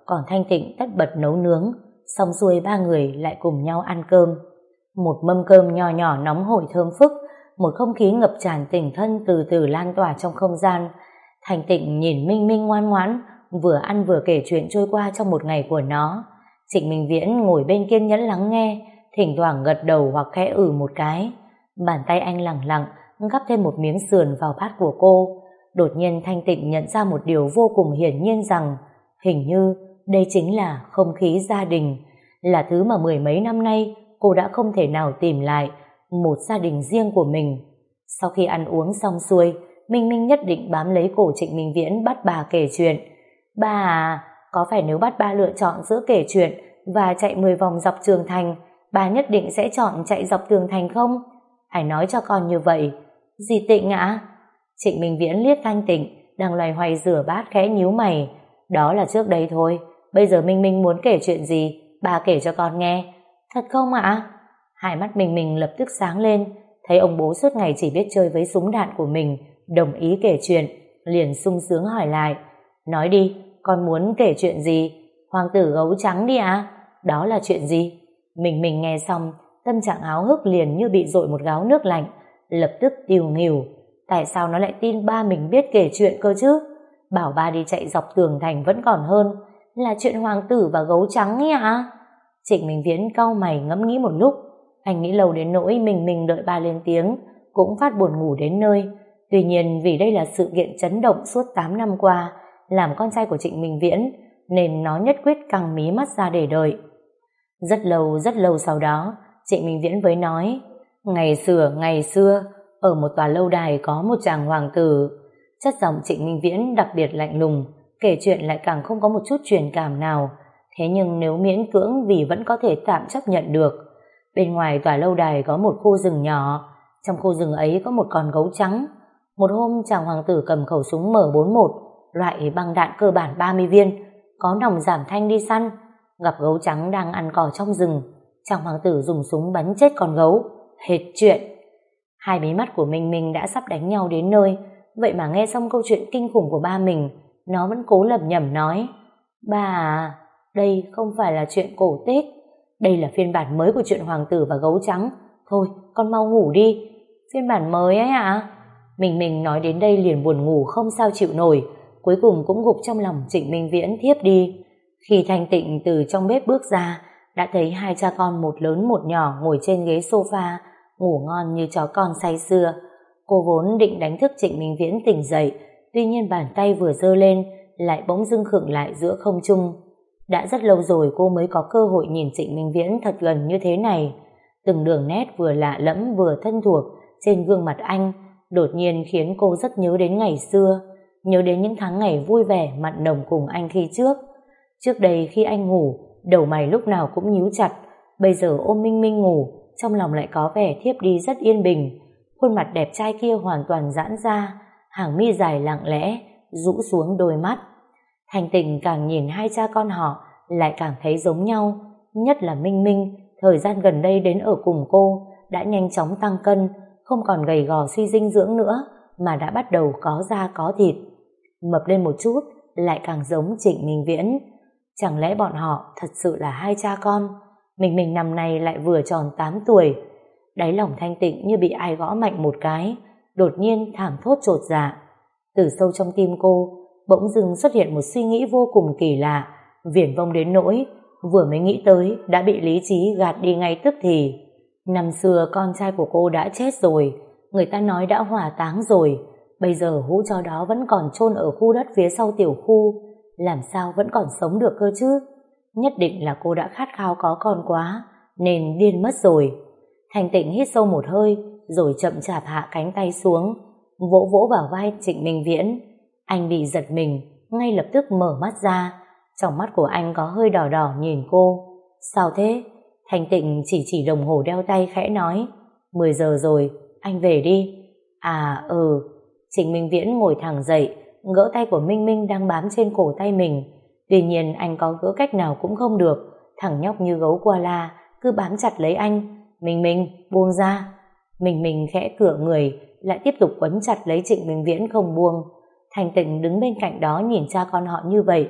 còn Thanh Tịnh tất bật nấu nướng, xong xuôi ba người lại cùng nhau ăn cơm. Một mâm cơm nho nhỏ nóng hổi thơm phức, một không khí ngập tràn tình thân từ từ lan tỏa trong không gian. Thanh Tịnh nhìn Minh Minh ngoan ngoãn, vừa ăn vừa kể chuyện trôi qua trong một ngày của nó. Trịnh Minh Viễn ngồi bên kiên nhẫn lắng nghe, thỉnh thoảng gật đầu hoặc khẽ ử một cái. Bàn tay anh lẳng lặng gắp thêm một miếng sườn vào bát của cô. Đột nhiên Thanh Tịnh nhận ra một điều vô cùng hiển nhiên, rằng hình như đây chính là không khí gia đình, là thứ mà mười mấy năm nay cô đã không thể nào tìm lại, một gia đình riêng của mình. Sau khi ăn uống xong xuôi, Minh Minh nhất định bám lấy cổ Trịnh Minh Viễn bắt bà kể chuyện. Ba à, có phải nếu bắt ba lựa chọn giữa kể chuyện và chạy mười vòng dọc tường thành, bà nhất định sẽ chọn chạy dọc tường thành không? Ai nói cho con như vậy? Dì Tịnh ạ? Trịnh Minh Viễn liếc Thanh Tịnh đang loay hoay rửa bát khẽ nhíu mày. Đó là trước đây thôi, bây giờ Minh Minh muốn kể chuyện gì, bà kể cho con nghe. Thật không ạ? Hai mắt Minh Minh lập tức sáng lên, thấy ông bố suốt ngày chỉ biết chơi với súng đạn của mình đồng ý kể chuyện, liền sung sướng hỏi lại. Nói đi, con muốn kể chuyện gì? Hoàng tử gấu trắng đi ạ? Đó là chuyện gì? Minh Minh nghe xong, tâm trạng háo hức liền như bị dội một gáo nước lạnh, lập tức tiêu nghỉu. Tại sao nó lại tin ba mình biết kể chuyện cơ chứ? Bảo ba đi chạy dọc tường thành vẫn còn hơn là chuyện hoàng tử và gấu trắng ấy ạ. Trịnh Minh Viễn cau mày ngẫm nghĩ một lúc. Anh nghĩ lâu đến nỗi mình mình đợi ba lên tiếng cũng phát buồn ngủ đến nơi. Tuy nhiên vì đây là sự kiện chấn động suốt tám năm qua làm con trai của Trịnh Minh Viễn, nên nó nhất quyết căng mí mắt ra để đợi. Rất lâu rất lâu sau đó, Trịnh Minh Viễn mới nói: Ngày xưa ngày xưa ở một tòa lâu đài có một chàng hoàng tử. Chất giọng Trịnh Minh Viễn đặc biệt lạnh lùng, kể chuyện lại càng không có một chút truyền cảm nào. Thế nhưng nếu miễn cưỡng vì vẫn có thể tạm chấp nhận được. Bên ngoài tòa lâu đài có một khu rừng nhỏ, trong khu rừng ấy có một con gấu trắng. Một hôm chàng hoàng tử cầm khẩu súng M bốn một, loại băng đạn cơ bản ba mươi viên, có nòng giảm thanh đi săn. Gặp gấu trắng đang ăn cỏ trong rừng, chàng hoàng tử dùng súng bắn chết con gấu. Hết chuyện. Hai mí mắt của Minh Minh đã sắp đánh nhau đến nơi, vậy mà nghe xong câu chuyện kinh khủng của ba mình, nó vẫn cố lẩm nhẩm nói: Ba à, đây không phải là chuyện cổ tích, đây là phiên bản mới của chuyện hoàng tử và gấu trắng. Thôi, con mau ngủ đi. Phiên bản mới ấy ạ? À? Mình mình nói đến đây liền buồn ngủ không sao chịu nổi, cuối cùng cũng gục trong lòng Trịnh Minh Viễn thiếp đi. Khi Thanh Tịnh từ trong bếp bước ra, đã thấy hai cha con một lớn một nhỏ ngồi trên ghế sofa, ngủ ngon như chó con say sưa. Cô vốn định đánh thức Trịnh Minh Viễn tỉnh dậy, tuy nhiên bàn tay vừa giơ lên lại bỗng dưng khựng lại giữa không trung. Đã rất lâu rồi cô mới có cơ hội nhìn Trịnh Minh Viễn thật gần như thế này. Từng đường nét vừa lạ lẫm vừa thân thuộc trên gương mặt anh đột nhiên khiến cô rất nhớ đến ngày xưa, nhớ đến những tháng ngày vui vẻ mặn nồng cùng anh khi trước. Trước đây khi anh ngủ, đầu mày lúc nào cũng nhíu chặt, bây giờ ôm Minh Minh ngủ, trong lòng lại có vẻ thiếp đi rất yên bình. Khuôn mặt đẹp trai kia hoàn toàn giãn ra, hàng mi dài lặng lẽ rũ xuống đôi mắt. Thanh Tịnh càng nhìn hai cha con họ lại càng thấy giống nhau, nhất là Minh Minh thời gian gần đây đến ở cùng cô đã nhanh chóng tăng cân, không còn gầy gò suy dinh dưỡng nữa mà đã bắt đầu có da có thịt. Mập lên một chút lại càng giống Trịnh Minh Viễn. Chẳng lẽ bọn họ thật sự là hai cha con? Mình mình năm nay lại vừa tròn tám tuổi. Đáy lòng Thanh Tịnh như bị ai gõ mạnh một cái, đột nhiên thảm thốt chột dạ. Từ sâu trong tim cô bỗng dưng xuất hiện một suy nghĩ vô cùng kỳ lạ, viển vông đến nỗi vừa mới nghĩ tới đã bị lý trí gạt đi ngay tức thì. Năm xưa con trai của cô đã chết rồi, người ta nói đã hỏa táng rồi, bây giờ hũ tro đó vẫn còn chôn ở khu đất phía sau tiểu khu, làm sao vẫn còn sống được cơ chứ? Nhất định là cô đã khát khao có con quá nên điên mất rồi. Thanh Tịnh hít sâu một hơi rồi chậm chạp hạ cánh tay xuống, vỗ vỗ vào vai Trịnh Minh Viễn. Anh bị giật mình, ngay lập tức mở mắt ra. Trong mắt của anh có hơi đỏ đỏ nhìn cô. Sao thế? Thanh Tịnh chỉ chỉ đồng hồ đeo tay khẽ nói: mười giờ rồi, anh về đi. À ừ. Trịnh Minh Viễn ngồi thẳng dậy, gỡ tay của Minh Minh đang bám trên cổ tay mình. Tuy nhiên anh có gỡ cách nào cũng không được, thằng nhóc như gấu koala cứ bám chặt lấy anh. Minh Minh, buông ra. Minh Minh khẽ cựa người, lại tiếp tục quấn chặt lấy Trịnh Minh Viễn không buông. Thanh Tịnh đứng bên cạnh đó nhìn cha con họ như vậy,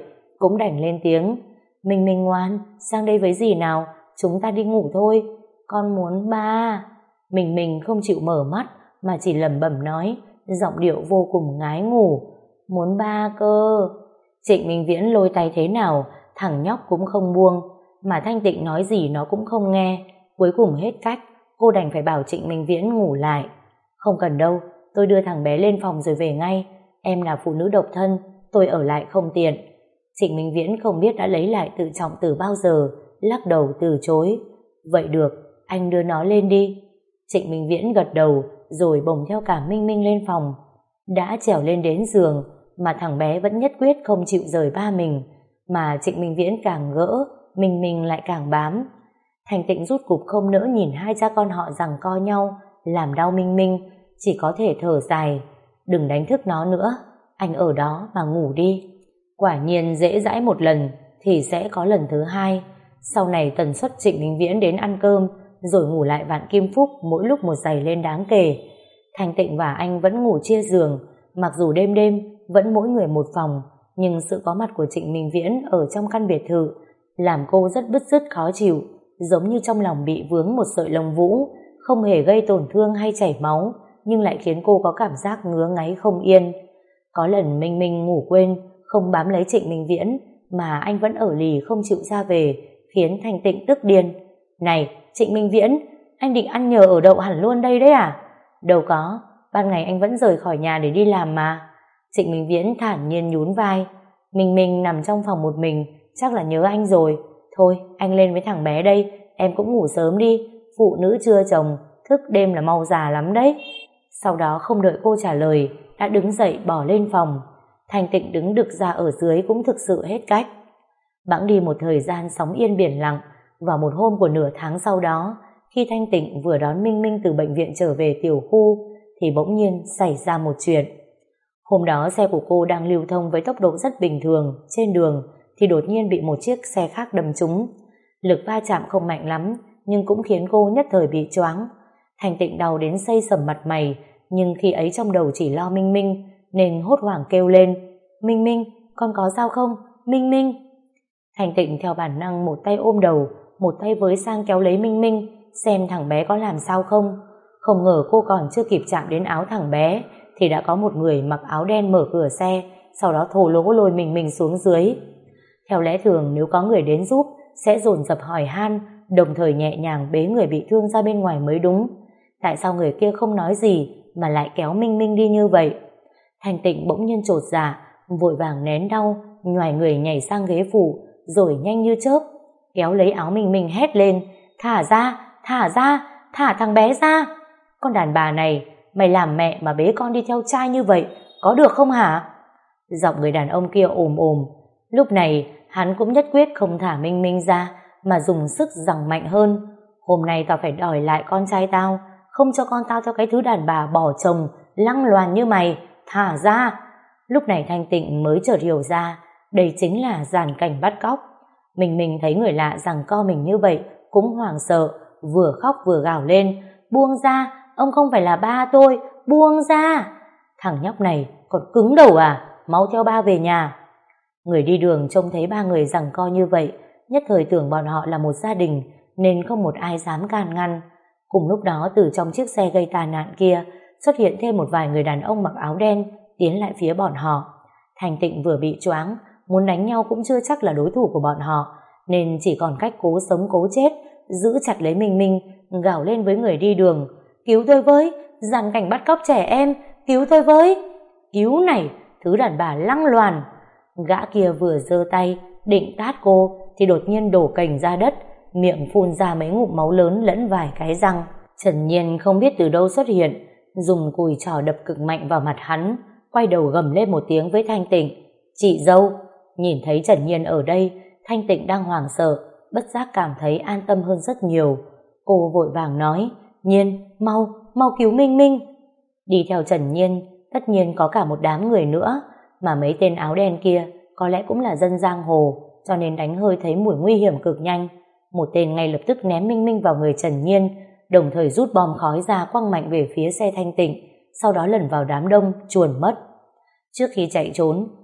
cũng đành lên tiếng. Minh Minh ngoan, sang đây với dì nào, chúng ta đi ngủ thôi. Con muốn ba. Minh Minh không chịu mở mắt mà chỉ lẩm bẩm nói, giọng điệu vô cùng ngái ngủ. Muốn ba cơ. Trịnh Minh Viễn lôi tay thế nào, thằng nhóc cũng không buông, mà Thanh Tịnh nói gì nó cũng không nghe. Cuối cùng hết cách, cô đành phải bảo Trịnh Minh Viễn ngủ lại. Không cần đâu, tôi đưa thằng bé lên phòng rồi về ngay. Em là phụ nữ độc thân, tôi ở lại không tiện. Trịnh Minh Viễn không biết đã lấy lại tự trọng từ bao giờ, lắc đầu từ chối. Vậy được, anh đưa nó lên đi. Trịnh Minh Viễn gật đầu rồi bồng theo cả Minh Minh lên phòng. Đã trèo lên đến giường mà thằng bé vẫn nhất quyết không chịu rời ba mình, mà Trịnh Minh Viễn càng gỡ, Minh Minh lại càng bám. Thanh Tịnh rút cục không nỡ nhìn hai cha con họ giằng co nhau, làm đau Minh Minh, chỉ có thể thở dài. Đừng đánh thức nó nữa, anh ở đó mà ngủ đi. Quả nhiên dễ dãi một lần thì sẽ có lần thứ hai. Sau này tần suất Trịnh Minh Viễn đến ăn cơm rồi ngủ lại Vạn Kim Phúc mỗi lúc một dày lên đáng kể. Thanh Tịnh và anh vẫn ngủ chia giường, mặc dù đêm đêm vẫn mỗi người một phòng, nhưng sự có mặt của Trịnh Minh Viễn ở trong căn biệt thự làm cô rất bứt rứt khó chịu, giống như trong lòng bị vướng một sợi lông vũ, không hề gây tổn thương hay chảy máu, nhưng lại khiến cô có cảm giác ngứa ngáy không yên. Có lần Minh Minh ngủ quên, không bám lấy Trịnh Minh Viễn, mà anh vẫn ở lì không chịu ra về, khiến Thanh Tịnh tức điên. Này, Trịnh Minh Viễn, anh định ăn nhờ ở đậu hẳn luôn đây đấy à? Đâu có, ban ngày anh vẫn rời khỏi nhà để đi làm mà. Trịnh Minh Viễn thản nhiên nhún vai. Minh Minh nằm trong phòng một mình, chắc là nhớ anh rồi. Thôi, anh lên với thằng bé đây, em cũng ngủ sớm đi, phụ nữ chưa chồng, thức đêm là mau già lắm đấy. Sau đó không đợi cô trả lời, đã đứng dậy bỏ lên phòng. Thanh Tịnh đứng đực ra ở dưới cũng thực sự hết cách. Bẵng đi một thời gian sóng yên biển lặng, vào một hôm của nửa tháng sau đó, khi Thanh Tịnh vừa đón Minh Minh từ bệnh viện trở về tiểu khu, thì bỗng nhiên xảy ra một chuyện. Hôm đó xe của cô đang lưu thông với tốc độ rất bình thường trên đường, thì đột nhiên bị một chiếc xe khác đâm trúng. Lực va chạm không mạnh lắm, nhưng cũng khiến cô nhất thời bị choáng. Thanh Tịnh đau đến xây sầm mặt mày, nhưng khi ấy trong đầu chỉ lo Minh Minh, nên hốt hoảng kêu lên, Minh Minh, con có sao không? Minh Minh. Thanh Tịnh theo bản năng một tay ôm đầu, một tay với sang kéo lấy Minh Minh, xem thằng bé có làm sao không. Không ngờ cô còn chưa kịp chạm đến áo thằng bé, thì đã có một người mặc áo đen mở cửa xe, sau đó thô lỗ lôi mình mình xuống dưới. Theo lẽ thường nếu có người đến giúp, sẽ dồn dập hỏi han, đồng thời nhẹ nhàng bế người bị thương ra bên ngoài mới đúng. Tại sao người kia không nói gì mà lại kéo Minh Minh đi như vậy? Thanh Tịnh bỗng nhiên chột dạ, vội vàng nén đau, nhoài người nhảy sang ghế phụ, rồi nhanh như chớp kéo lấy áo Minh Minh hét lên, thả ra, thả ra, thả thằng bé ra. Con đàn bà này, mày làm mẹ mà bế con đi theo trai như vậy, có được không hả? Giọng người đàn ông kia ồm ồm. Lúc này hắn cũng nhất quyết không thả Minh Minh ra, mà dùng sức giằng mạnh hơn. Hôm nay tao phải đòi lại con trai tao, không cho con tao theo cái thứ đàn bà bỏ chồng lăng loàn như mày, thả ra. Lúc này Thanh Tịnh mới chợt hiểu ra, đây chính là dàn cảnh bắt cóc. Mình mình thấy người lạ giằng co mình như vậy cũng hoảng sợ, vừa khóc vừa gào lên, buông ra, ông không phải là ba tôi, buông ra. Thằng nhóc này còn cứng đầu à, mau theo ba về nhà. Người đi đường trông thấy ba người giằng co như vậy, nhất thời tưởng bọn họ là một gia đình, nên không một ai dám can ngăn. Cùng lúc đó từ trong chiếc xe gây tai nạn kia xuất hiện thêm một vài người đàn ông mặc áo đen tiến lại phía bọn họ. Thanh Tịnh vừa bị choáng, muốn đánh nhau cũng chưa chắc là đối thủ của bọn họ, nên chỉ còn cách cố sống cố chết, giữ chặt lấy Minh Minh, gào lên với người đi đường, cứu tôi với, dàn cảnh bắt cóc trẻ em, cứu tôi với. Cứu này, thứ đàn bà lăng loàn. Gã kia vừa giơ tay định tát cô thì đột nhiên đổ cành ra đất, miệng phun ra mấy ngụm máu lớn lẫn vài cái răng. Trần Nhiên không biết từ đâu xuất hiện, dùng cùi chỏ đập cực mạnh vào mặt hắn, quay đầu gầm lên một tiếng với Thanh Tịnh, chị dâu. Nhìn thấy Trần Nhiên ở đây, Thanh Tịnh đang hoảng sợ, bất giác cảm thấy an tâm hơn rất nhiều. Cô vội vàng nói, Nhiên, mau, mau cứu Minh Minh. Đi theo Trần Nhiên, tất nhiên có cả một đám người nữa, mà mấy tên áo đen kia có lẽ cũng là dân giang hồ, cho nên đánh hơi thấy mùi nguy hiểm cực nhanh. Một tên ngay lập tức ném Minh Minh vào người Trần Nhiên, đồng thời rút bom khói ra quăng mạnh về phía xe Thanh Tịnh, sau đó lẩn vào đám đông chuồn mất. Trước khi chạy trốn,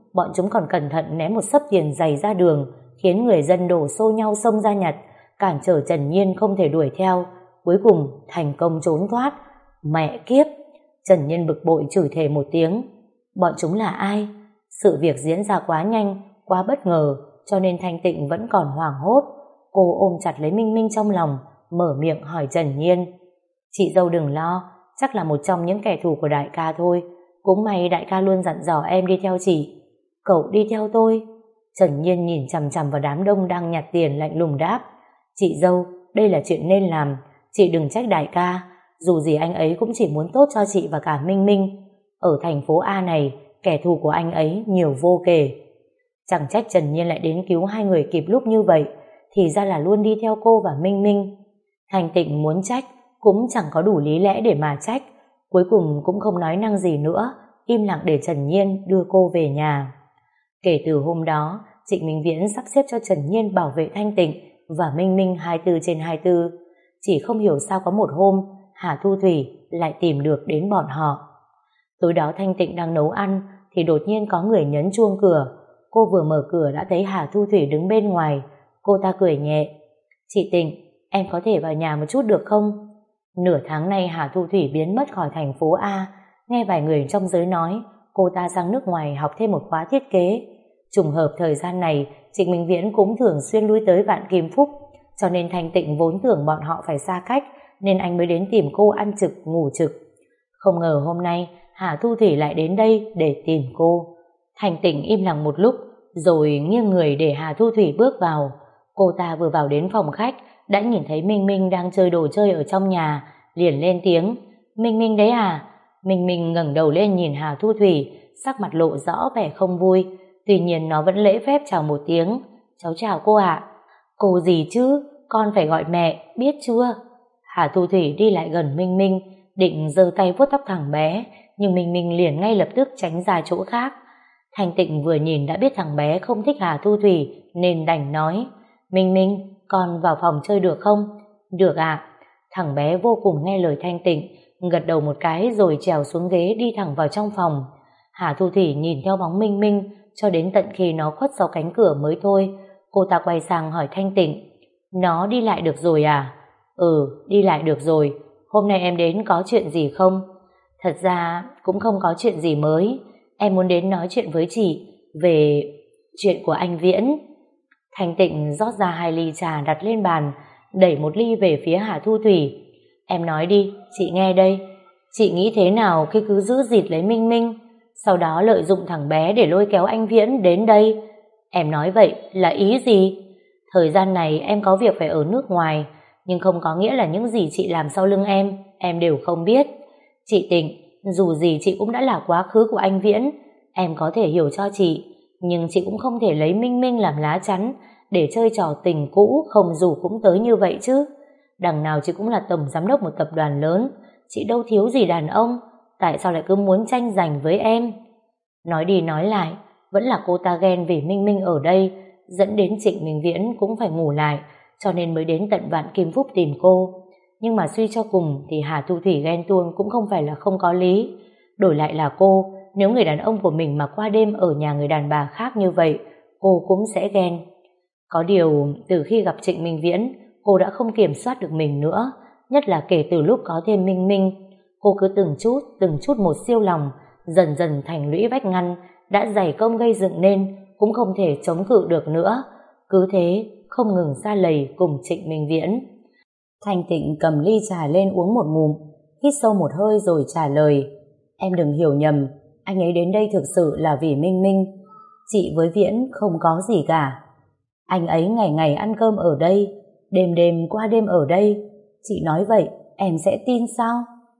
bọn chúng còn cẩn thận ném một xấp tiền giày ra đường, khiến người dân đổ xô nhau xông ra nhặt, cản trở Trần Nhiên không thể đuổi theo, cuối cùng thành công trốn thoát. Mẹ kiếp! Trần Nhiên bực bội chửi thề một tiếng. Bọn chúng là ai? Sự việc diễn ra quá nhanh, quá bất ngờ, cho nên Thanh Tịnh vẫn còn hoảng hốt. Cô ôm chặt lấy Minh Minh trong lòng, mở miệng hỏi Trần Nhiên. Chị dâu đừng lo, chắc là một trong những kẻ thù của đại ca thôi. Cũng may đại ca luôn dặn dò em đi theo chị. Cậu đi theo tôi? Trần Nhiên nhìn chằm chằm vào đám đông đang nhặt tiền, lạnh lùng đáp. Chị dâu, đây là chuyện nên làm, chị đừng trách đại ca. Dù gì anh ấy cũng chỉ muốn tốt cho chị và cả Minh Minh. Ở thành phố A này, kẻ thù của anh ấy nhiều vô kể. Chẳng trách Trần Nhiên lại đến cứu hai người kịp lúc như vậy, thì ra là luôn đi theo cô và Minh Minh. Thanh Tịnh muốn trách cũng chẳng có đủ lý lẽ để mà trách, cuối cùng cũng không nói năng gì nữa, im lặng để Trần Nhiên đưa cô về nhà. Kể từ hôm đó, Trịnh Minh Viễn sắp xếp cho Trần Nhiên bảo vệ Thanh Tịnh và Minh Minh hai mươi tư trên hai mươi tư. Chỉ không hiểu sao có một hôm Hà Thu Thủy lại tìm được đến bọn họ. Tối đó Thanh Tịnh đang nấu ăn thì đột nhiên có người nhấn chuông cửa. Cô vừa mở cửa đã thấy Hà Thu Thủy đứng bên ngoài. Cô ta cười nhẹ. Chị Tịnh, em có thể vào nhà một chút được không? Nửa tháng nay Hà Thu Thủy biến mất khỏi thành phố A. Nghe vài người trong giới nói cô ta sang nước ngoài học thêm một khóa thiết kế. Trùng hợp thời gian này Trịnh Minh Viễn cũng thường xuyên lui tới Vạn Kim Phúc, cho nên Thanh Tịnh vốn tưởng bọn họ phải xa cách, nên anh mới đến tìm cô ăn trực ngủ trực. Không ngờ hôm nay Hà Thu Thủy lại đến đây để tìm cô. Thanh Tịnh im lặng một lúc rồi nghiêng người để Hà Thu Thủy bước vào. Cô ta vừa vào đến phòng khách đã nhìn thấy Minh Minh đang chơi đồ chơi ở trong nhà, liền lên tiếng. Minh Minh đấy à? Minh Minh ngẩng đầu lên nhìn Hà Thu Thủy, sắc mặt lộ rõ vẻ không vui, tuy nhiên nó vẫn lễ phép chào một tiếng. Cháu chào cô ạ. Cô gì chứ, con phải gọi mẹ, biết chưa? Hà Thu Thủy đi lại gần Minh Minh, định giơ tay vuốt tóc thằng bé, nhưng Minh Minh liền ngay lập tức tránh ra chỗ khác. Thanh Tịnh vừa nhìn đã biết thằng bé không thích Hà Thu Thủy, nên đành nói. Minh Minh, con vào phòng chơi được không? Được ạ. Thằng bé vô cùng nghe lời Thanh Tịnh, gật đầu một cái rồi trèo xuống ghế đi thẳng vào trong phòng. Hà Thu Thủy nhìn theo bóng Minh Minh cho đến tận khi nó khuất sau cánh cửa mới thôi. Cô ta quay sang hỏi Thanh Tịnh. Nó đi lại được rồi à? Ừ, đi lại được rồi. Hôm nay em đến có chuyện gì không? Thật ra cũng không có chuyện gì mới. Em muốn đến nói chuyện với chị về chuyện của anh Viễn. Thanh Tịnh rót ra hai ly trà đặt lên bàn, đẩy một ly về phía Hà Thu Thủy. Em nói đi, chị nghe đây. Chị nghĩ thế nào khi cứ giữ dịt lấy Minh Minh, sau đó lợi dụng thằng bé để lôi kéo anh Viễn đến đây? Em nói vậy là ý gì? Thời gian này em có việc phải ở nước ngoài, nhưng không có nghĩa là những gì chị làm sau lưng em, em đều không biết. Chị Tịnh, dù gì chị cũng đã là quá khứ của anh Viễn, em có thể hiểu cho chị, nhưng chị cũng không thể lấy Minh Minh làm lá chắn để chơi trò tình cũ không dù cũng tới như vậy chứ. Đằng nào chị cũng là tổng giám đốc một tập đoàn lớn, chị đâu thiếu gì đàn ông, tại sao lại cứ muốn tranh giành với em? Nói đi nói lại, vẫn là cô ta ghen vì Minh Minh ở đây, dẫn đến Trịnh Minh Viễn cũng phải ngủ lại, cho nên mới đến tận Vạn Kim Phúc tìm cô. Nhưng mà suy cho cùng thì Hà Thu Thủy ghen tuông cũng không phải là không có lý. Đổi lại là cô, nếu người đàn ông của mình mà qua đêm ở nhà người đàn bà khác như vậy, cô cũng sẽ ghen. Có điều, từ khi gặp Trịnh Minh Viễn, cô đã không kiểm soát được mình nữa, nhất là kể từ lúc có thêm Minh Minh. Cô cứ từng chút, từng chút một siêu lòng, dần dần thành lũy vách ngăn, đã dày công gây dựng nên, cũng không thể chống cự được nữa. Cứ thế, không ngừng sa lầy cùng Trịnh Minh Viễn. Thanh Tịnh cầm ly trà lên uống một ngụm, hít sâu một hơi rồi trả lời. Em đừng hiểu nhầm, anh ấy đến đây thực sự là vì Minh Minh. Chị với Viễn không có gì cả. Anh ấy ngày ngày ăn cơm ở đây, đêm đêm qua đêm ở đây. Chị nói vậy, em sẽ tin sao?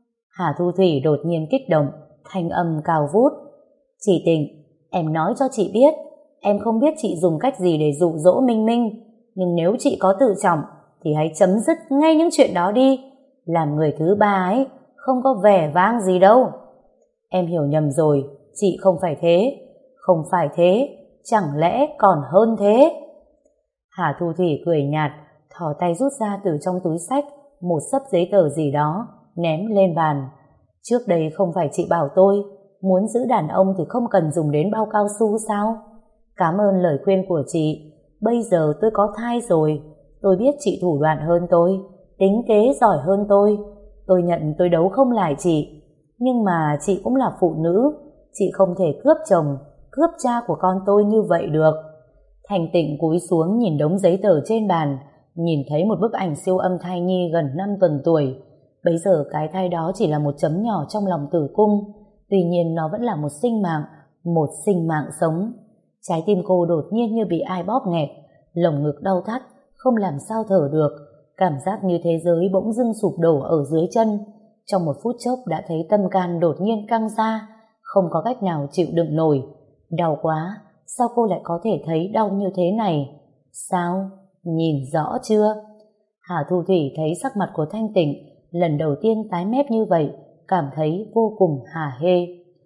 Hà Thu Thủy đột nhiên kích động, thanh âm cao vút. Chị Tịnh, em nói cho chị biết, em không biết chị dùng cách gì để dụ dỗ Minh Minh, nhưng nếu chị có tự trọng thì hãy chấm dứt ngay những chuyện đó đi. Làm người thứ ba ấy không có vẻ vang gì đâu. Em hiểu nhầm rồi, chị không phải thế. Không phải thế, chẳng lẽ còn hơn thế? Hà Thu Thủy cười nhạt, thò tay rút ra từ trong túi xách một xấp giấy tờ gì đó, ném lên bàn. Trước đây không phải chị bảo tôi, muốn giữ đàn ông thì không cần dùng đến bao cao su sao? Cảm ơn lời khuyên của chị. Bây giờ tôi có thai rồi. Tôi biết chị thủ đoạn hơn tôi, tính kế giỏi hơn tôi. Tôi nhận tôi đấu không lại chị. Nhưng mà chị cũng là phụ nữ. Chị không thể cướp chồng, cướp cha của con tôi như vậy được. Thành Tịnh cúi xuống nhìn đống giấy tờ trên bàn, nhìn thấy một bức ảnh siêu âm thai nhi gần năm tuần tuổi. Bấy giờ cái thai đó chỉ là một chấm nhỏ trong lòng tử cung. Tuy nhiên nó vẫn là một sinh mạng, một sinh mạng sống. Trái tim cô đột nhiên như bị ai bóp nghẹt, lồng ngực đau thắt, không làm sao thở được. Cảm giác như thế giới bỗng dưng sụp đổ ở dưới chân. Trong một phút chốc đã thấy tâm can đột nhiên căng ra, không có cách nào chịu đựng nổi. Đau quá, sao cô lại có thể thấy đau như thế này? Sao? Nhìn rõ chưa? Hà Thu Thủy thấy sắc mặt của Thanh Tịnh lần đầu tiên tái mét như vậy, cảm thấy vô cùng hả hê.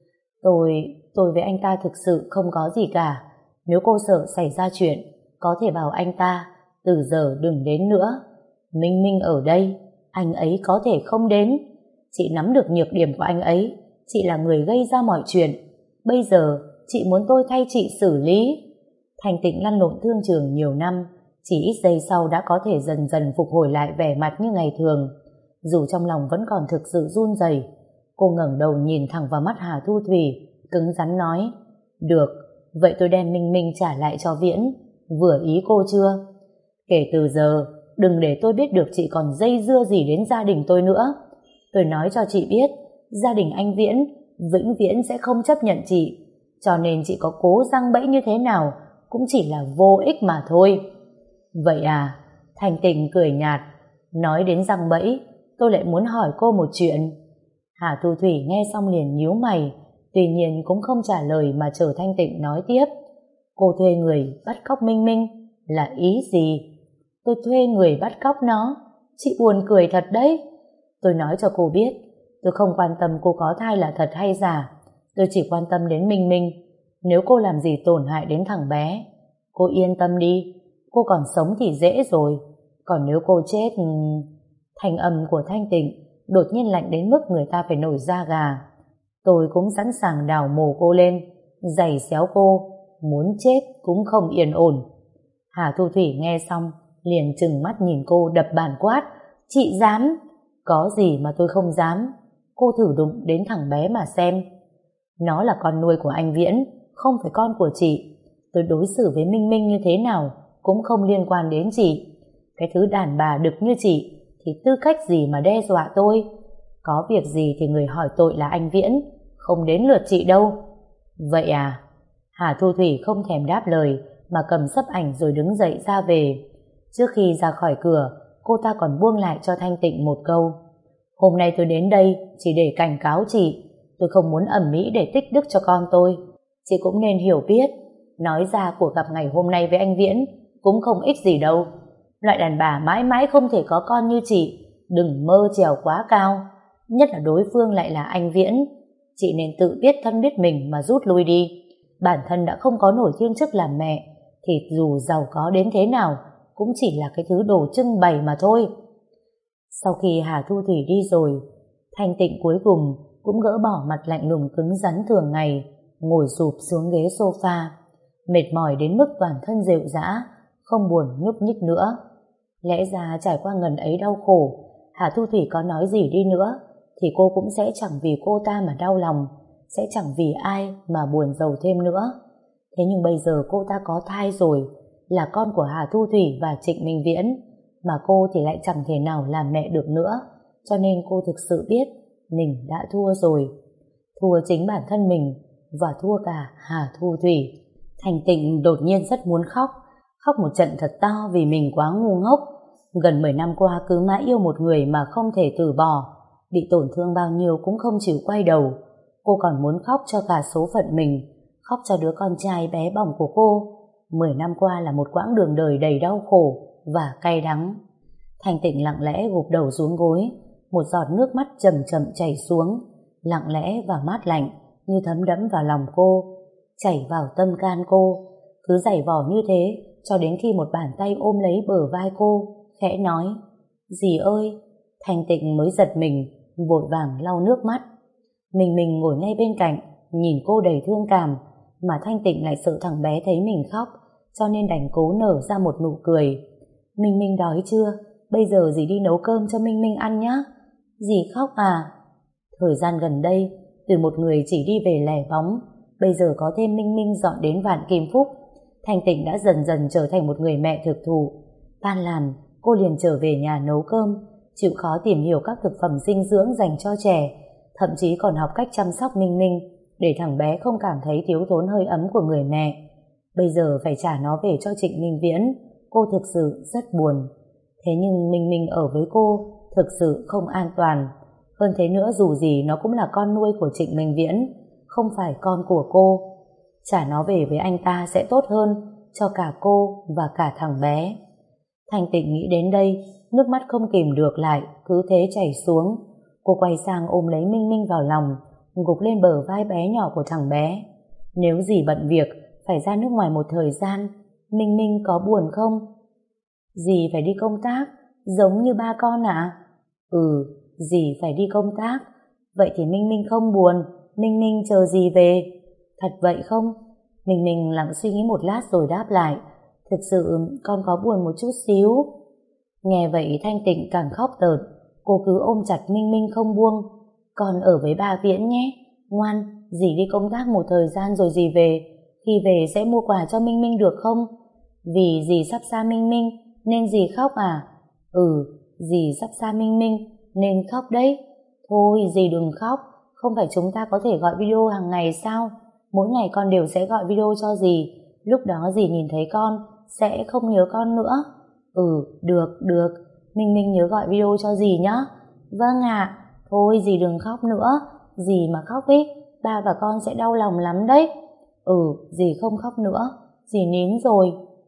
Tôi, tôi với anh ta thực sự không có gì cả. Nếu cô sợ xảy ra chuyện, có thể bảo anh ta từ giờ đừng đến nữa. Minh Minh ở đây, anh ấy có thể không đến. Chị nắm được nhược điểm của anh ấy, chị là người gây ra mọi chuyện. Bây giờ chị muốn tôi thay chị xử lý. Thanh Tịnh lăn lộn thương trường nhiều năm, chỉ ít giây sau đã có thể dần dần phục hồi lại vẻ mặt như ngày thường. Dù trong lòng vẫn còn thực sự run rẩy, cô ngẩng đầu nhìn thẳng vào mắt Hà Thu Thủy, cứng rắn nói: được, vậy tôi đem Minh Minh trả lại cho Viễn. Vừa ý cô chưa? Kể từ giờ, đừng để tôi biết được chị còn dây dưa gì đến gia đình tôi nữa. Tôi nói cho chị biết, gia đình anh Viễn vĩnh viễn sẽ không chấp nhận chị. Cho nên chị có cố giăng bẫy như thế nào cũng chỉ là vô ích mà thôi. Vậy à? Thanh Tịnh cười nhạt. Nói đến giăng bẫy, tôi lại muốn hỏi cô một chuyện. Hà Thu Thủy nghe xong liền nhíu mày, tuy nhiên cũng không trả lời mà chờ Thanh Tịnh nói tiếp. Cô thuê người bắt cóc Minh Minh là ý gì? Tôi thuê người bắt cóc nó? Chị buồn cười thật đấy. Tôi nói cho cô biết, tôi không quan tâm cô có thai là thật hay giả. Tôi chỉ quan tâm đến Minh Minh. Nếu cô làm gì tổn hại đến thằng bé, cô yên tâm đi, cô còn sống thì dễ rồi. Còn nếu cô chết... Thanh âm của Thanh Tịnh đột nhiên lạnh đến mức người ta phải nổi da gà. Tôi cũng sẵn sàng đào mồ cô lên, giày xéo cô, muốn chết cũng không yên ổn. Hà Thu Thủy nghe xong liền trừng mắt nhìn cô đập bàn quát: chị dám? Có gì mà tôi không dám. Cô thử đụng đến thằng bé mà xem. Nó là con nuôi của anh Viễn, không phải con của chị. Tôi đối xử với Minh Minh như thế nào cũng không liên quan đến chị. Cái thứ đàn bà đực như chị thì tư cách gì mà đe dọa tôi? Có việc gì thì người hỏi tội là anh Viễn, không đến lượt chị đâu. Vậy à? Hà Thu Thủy không thèm đáp lời mà cầm sấp ảnh rồi đứng dậy ra về. Trước khi ra khỏi cửa, cô ta còn buông lại cho Thanh Tịnh một câu: hôm nay tôi đến đây chỉ để cảnh cáo chị. Tôi không muốn ẩm mỹ để tích đức cho con tôi. Chị cũng nên hiểu biết, nói ra cuộc gặp ngày hôm nay với anh Viễn cũng không ích gì đâu. Loại đàn bà mãi mãi không thể có con như chị đừng mơ trèo quá cao, nhất là đối phương lại là anh Viễn. Chị nên tự biết thân biết mình mà rút lui đi. Bản thân đã không có nổi thiên chức làm mẹ thì dù giàu có đến thế nào cũng chỉ là cái thứ đồ trưng bày mà thôi. Sau khi Hà Thu Thủy đi rồi, Thanh Tịnh cuối cùng cũng gỡ bỏ mặt lạnh lùng cứng rắn thường ngày, ngồi sụp xuống ghế sofa, mệt mỏi đến mức toàn thân rệu rã, không buồn nhúc nhích nữa. Lẽ ra trải qua ngần ấy đau khổ, Hà Thu Thủy có nói gì đi nữa thì cô cũng sẽ chẳng vì cô ta mà đau lòng, sẽ chẳng vì ai mà buồn rầu thêm nữa. Thế nhưng bây giờ cô ta có thai rồi, là con của Hà Thu Thủy và Trịnh Minh Viễn, mà cô thì lại chẳng thể nào làm mẹ được nữa. Cho nên cô thực sự biết mình đã thua rồi. Thua chính bản thân mình và thua cả Hà Thu Thủy. Thành Tịnh đột nhiên rất muốn khóc, khóc một trận thật to vì mình quá ngu ngốc. Gần mười năm qua cứ mãi yêu một người mà không thể từ bỏ, bị tổn thương bao nhiêu cũng không chịu quay đầu. Cô còn muốn khóc cho cả số phận mình, khóc cho đứa con trai bé bỏng của cô. Mười năm qua là một quãng đường đời đầy đau khổ và cay đắng. Thành Tịnh lặng lẽ gục đầu xuống gối, một giọt nước mắt chậm chậm chảy xuống, lặng lẽ và mát lạnh như thấm đẫm vào lòng cô, chảy vào tâm can cô, cứ giày vò như thế cho đến khi một bàn tay ôm lấy bờ vai cô, khẽ nói: "Dì ơi." Thành Tịnh mới giật mình, vội vàng lau nước mắt. Mình mình ngồi ngay bên cạnh, nhìn cô đầy thương cảm, mà Thanh Tịnh lại sợ thằng bé thấy mình khóc, cho nên đành cố nở ra một nụ cười. Minh Minh đói chưa? Bây giờ dì đi nấu cơm cho Minh Minh ăn nhá. Dì khóc à? Thời gian gần đây, từ một người chỉ đi về lẻ bóng, bây giờ có thêm Minh Minh dọn đến Vạn Kim Phúc, Thanh Tịnh đã dần dần trở thành một người mẹ thực thụ. Tan làm, cô liền trở về nhà nấu cơm, chịu khó tìm hiểu các thực phẩm dinh dưỡng dành cho trẻ, thậm chí còn học cách chăm sóc Minh Minh, để thằng bé không cảm thấy thiếu thốn hơi ấm của người mẹ. Bây giờ phải trả nó về cho Trịnh Minh Viễn, cô thực sự rất buồn. Thế nhưng Minh Minh ở với cô thực sự không an toàn. Hơn thế nữa, dù gì nó cũng là con nuôi của Trịnh Minh Viễn, không phải con của cô. Trả nó về với anh ta sẽ tốt hơn cho cả cô và cả thằng bé. Thanh Tịnh nghĩ đến đây, nước mắt không kìm được lại, cứ thế chảy xuống. Cô quay sang ôm lấy Minh Minh vào lòng, gục lên bờ vai bé nhỏ của thằng bé. Nếu dì bận việc, phải ra nước ngoài một thời gian, Minh Minh có buồn không? Dì phải đi công tác, giống như ba con ạ? Ừ, dì phải đi công tác. Vậy thì Minh Minh không buồn, Minh Minh chờ dì về. Thật vậy không? Minh Minh lặng suy nghĩ một lát rồi đáp lại. Thực sự con có buồn một chút xíu. Nghe vậy Thanh Tịnh càng khóc tợt. Cô cứ ôm chặt Minh Minh không buông. Con ở với bà Viễn nhé. Ngoan, dì đi công tác một thời gian rồi dì về. Khi về sẽ mua quà cho Minh Minh được không? Vì dì sắp xa Minh Minh nên dì khóc à? Ừ, dì sắp xa Minh Minh nên khóc đấy. Thôi dì đừng khóc, không phải chúng ta có thể gọi video hàng ngày sao? Mỗi ngày con đều sẽ gọi video cho dì. Lúc đó dì nhìn thấy con sẽ không nhớ con nữa. Ừ, được, được. Minh Minh nhớ gọi video cho dì nhé. Vâng ạ. Thôi dì đừng khóc nữa. Dì mà khóc ý, ba và con sẽ đau lòng lắm đấy. Ừ, dì không khóc nữa. Dì nín rồi.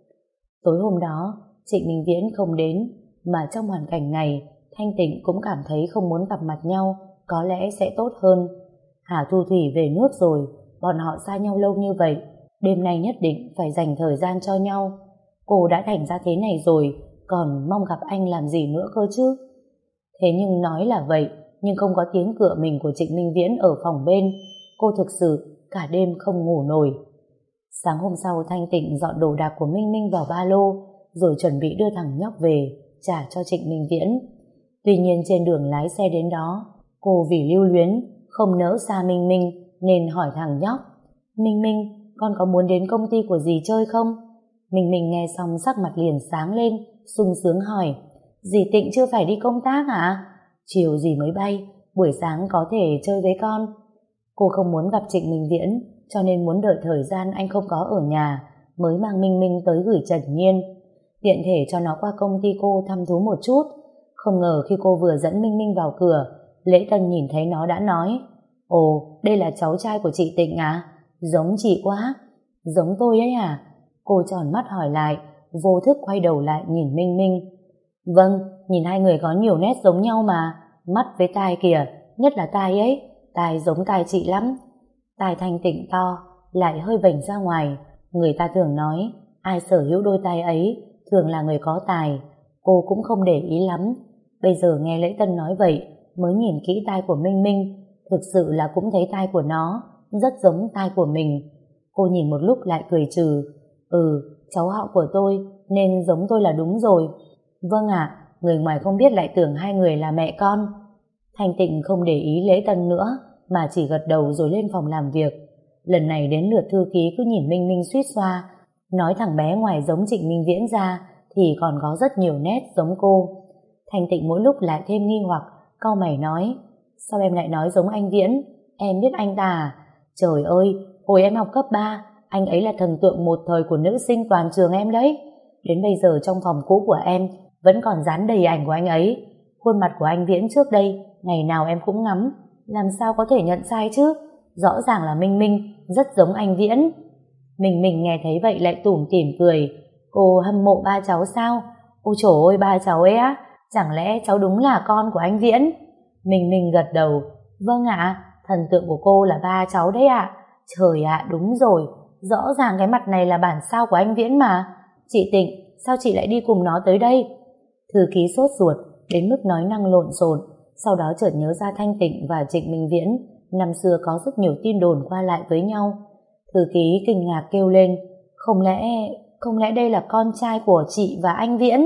Tối hôm đó, Trịnh Minh Viễn không đến, mà trong hoàn cảnh này, Thanh Tịnh cũng cảm thấy không muốn gặp mặt nhau, có lẽ sẽ tốt hơn. Hà Thu Thủy về nước rồi, bọn họ xa nhau lâu như vậy, đêm nay nhất định phải dành thời gian cho nhau. Cô đã thành ra thế này rồi, còn mong gặp anh làm gì nữa cơ chứ? Thế nhưng nói là vậy, nhưng không có tiếng cựa mình của Trịnh Minh Viễn ở phòng bên. Cô thực sự cả đêm không ngủ nổi. Sáng hôm sau, Thanh Tịnh dọn đồ đạc của Minh Minh vào ba lô, rồi chuẩn bị đưa thằng nhóc về, trả cho Trịnh Minh Viễn. Tuy nhiên trên đường lái xe đến đó, cô vì lưu luyến, không nỡ xa Minh Minh, nên hỏi thằng nhóc: Minh Minh, con có muốn đến công ty của dì chơi không? Minh Minh nghe xong sắc mặt liền sáng lên, sung sướng hỏi: Dì Tịnh chưa phải đi công tác hả? Chiều dì mới bay, buổi sáng có thể chơi với con. Cô không muốn gặp Trịnh Minh Viễn, cho nên muốn đợi thời gian anh không có ở nhà, mới mang Minh Minh tới gửi Trần Nhiên, tiện thể cho nó qua công ty cô thăm thú một chút. Không ngờ khi cô vừa dẫn Minh Minh vào cửa, Lễ Tân nhìn thấy nó đã nói: Ồ, đây là cháu trai của chị Tịnh à? Giống chị quá. Giống tôi ấy à? Cô tròn mắt hỏi lại, vô thức quay đầu lại nhìn Minh Minh. Vâng, nhìn hai người có nhiều nét giống nhau mà. Mắt với tai kìa, nhất là tai ấy, tai giống tai chị lắm. Tai Thanh Tịnh to, lại hơi vểnh ra ngoài. Người ta thường nói, ai sở hữu đôi tai ấy thường là người có tài. Cô cũng không để ý lắm. Bây giờ nghe Lễ Tân nói vậy, mới nhìn kỹ tai của Minh Minh, thực sự là cũng thấy tai của nó rất giống tai của mình. Cô nhìn một lúc lại cười trừ. Ừ, cháu họ của tôi nên giống tôi là đúng rồi. Vâng ạ, người ngoài không biết lại tưởng hai người là mẹ con. Thanh Tịnh không để ý Lễ Tân nữa, mà chỉ gật đầu rồi lên phòng làm việc. Lần này đến lượt thư ký cứ nhìn Minh Minh suýt xoa, nói thằng bé ngoài giống Trịnh Minh Viễn ra thì còn có rất nhiều nét giống cô. Thanh Tịnh mỗi lúc lại thêm nghi hoặc, cau mày nói: Sao em lại nói giống anh Viễn? Em biết anh ta à? Trời ơi, hồi em học cấp ba, anh ấy là thần tượng một thời của nữ sinh toàn trường em đấy. Đến bây giờ trong phòng cũ của em vẫn còn dán đầy ảnh của anh ấy. Khuôn mặt của anh Viễn trước đây ngày nào em cũng ngắm, làm sao có thể nhận sai chứ? Rõ ràng là Minh Minh rất giống anh Viễn. Minh Minh nghe thấy vậy lại tủm tỉm cười. Cô hâm mộ ba cháu sao? Ôi trời ơi, ba cháu ấy á? Chẳng lẽ cháu đúng là con của anh Viễn? Minh Minh gật đầu. Vâng ạ, thần tượng của cô là ba cháu đấy ạ. Trời ạ, đúng rồi, rõ ràng cái mặt này là bản sao của anh Viễn mà. Chị Tịnh, sao chị lại đi cùng nó tới đây? Thư ký sốt ruột đến mức nói năng lộn xộn, sau đó chợt nhớ ra Thanh Tịnh và Trịnh Minh Viễn năm xưa có rất nhiều tin đồn qua lại với nhau. Thư ký kinh ngạc kêu lên, không lẽ, không lẽ đây là con trai của chị và anh Viễn?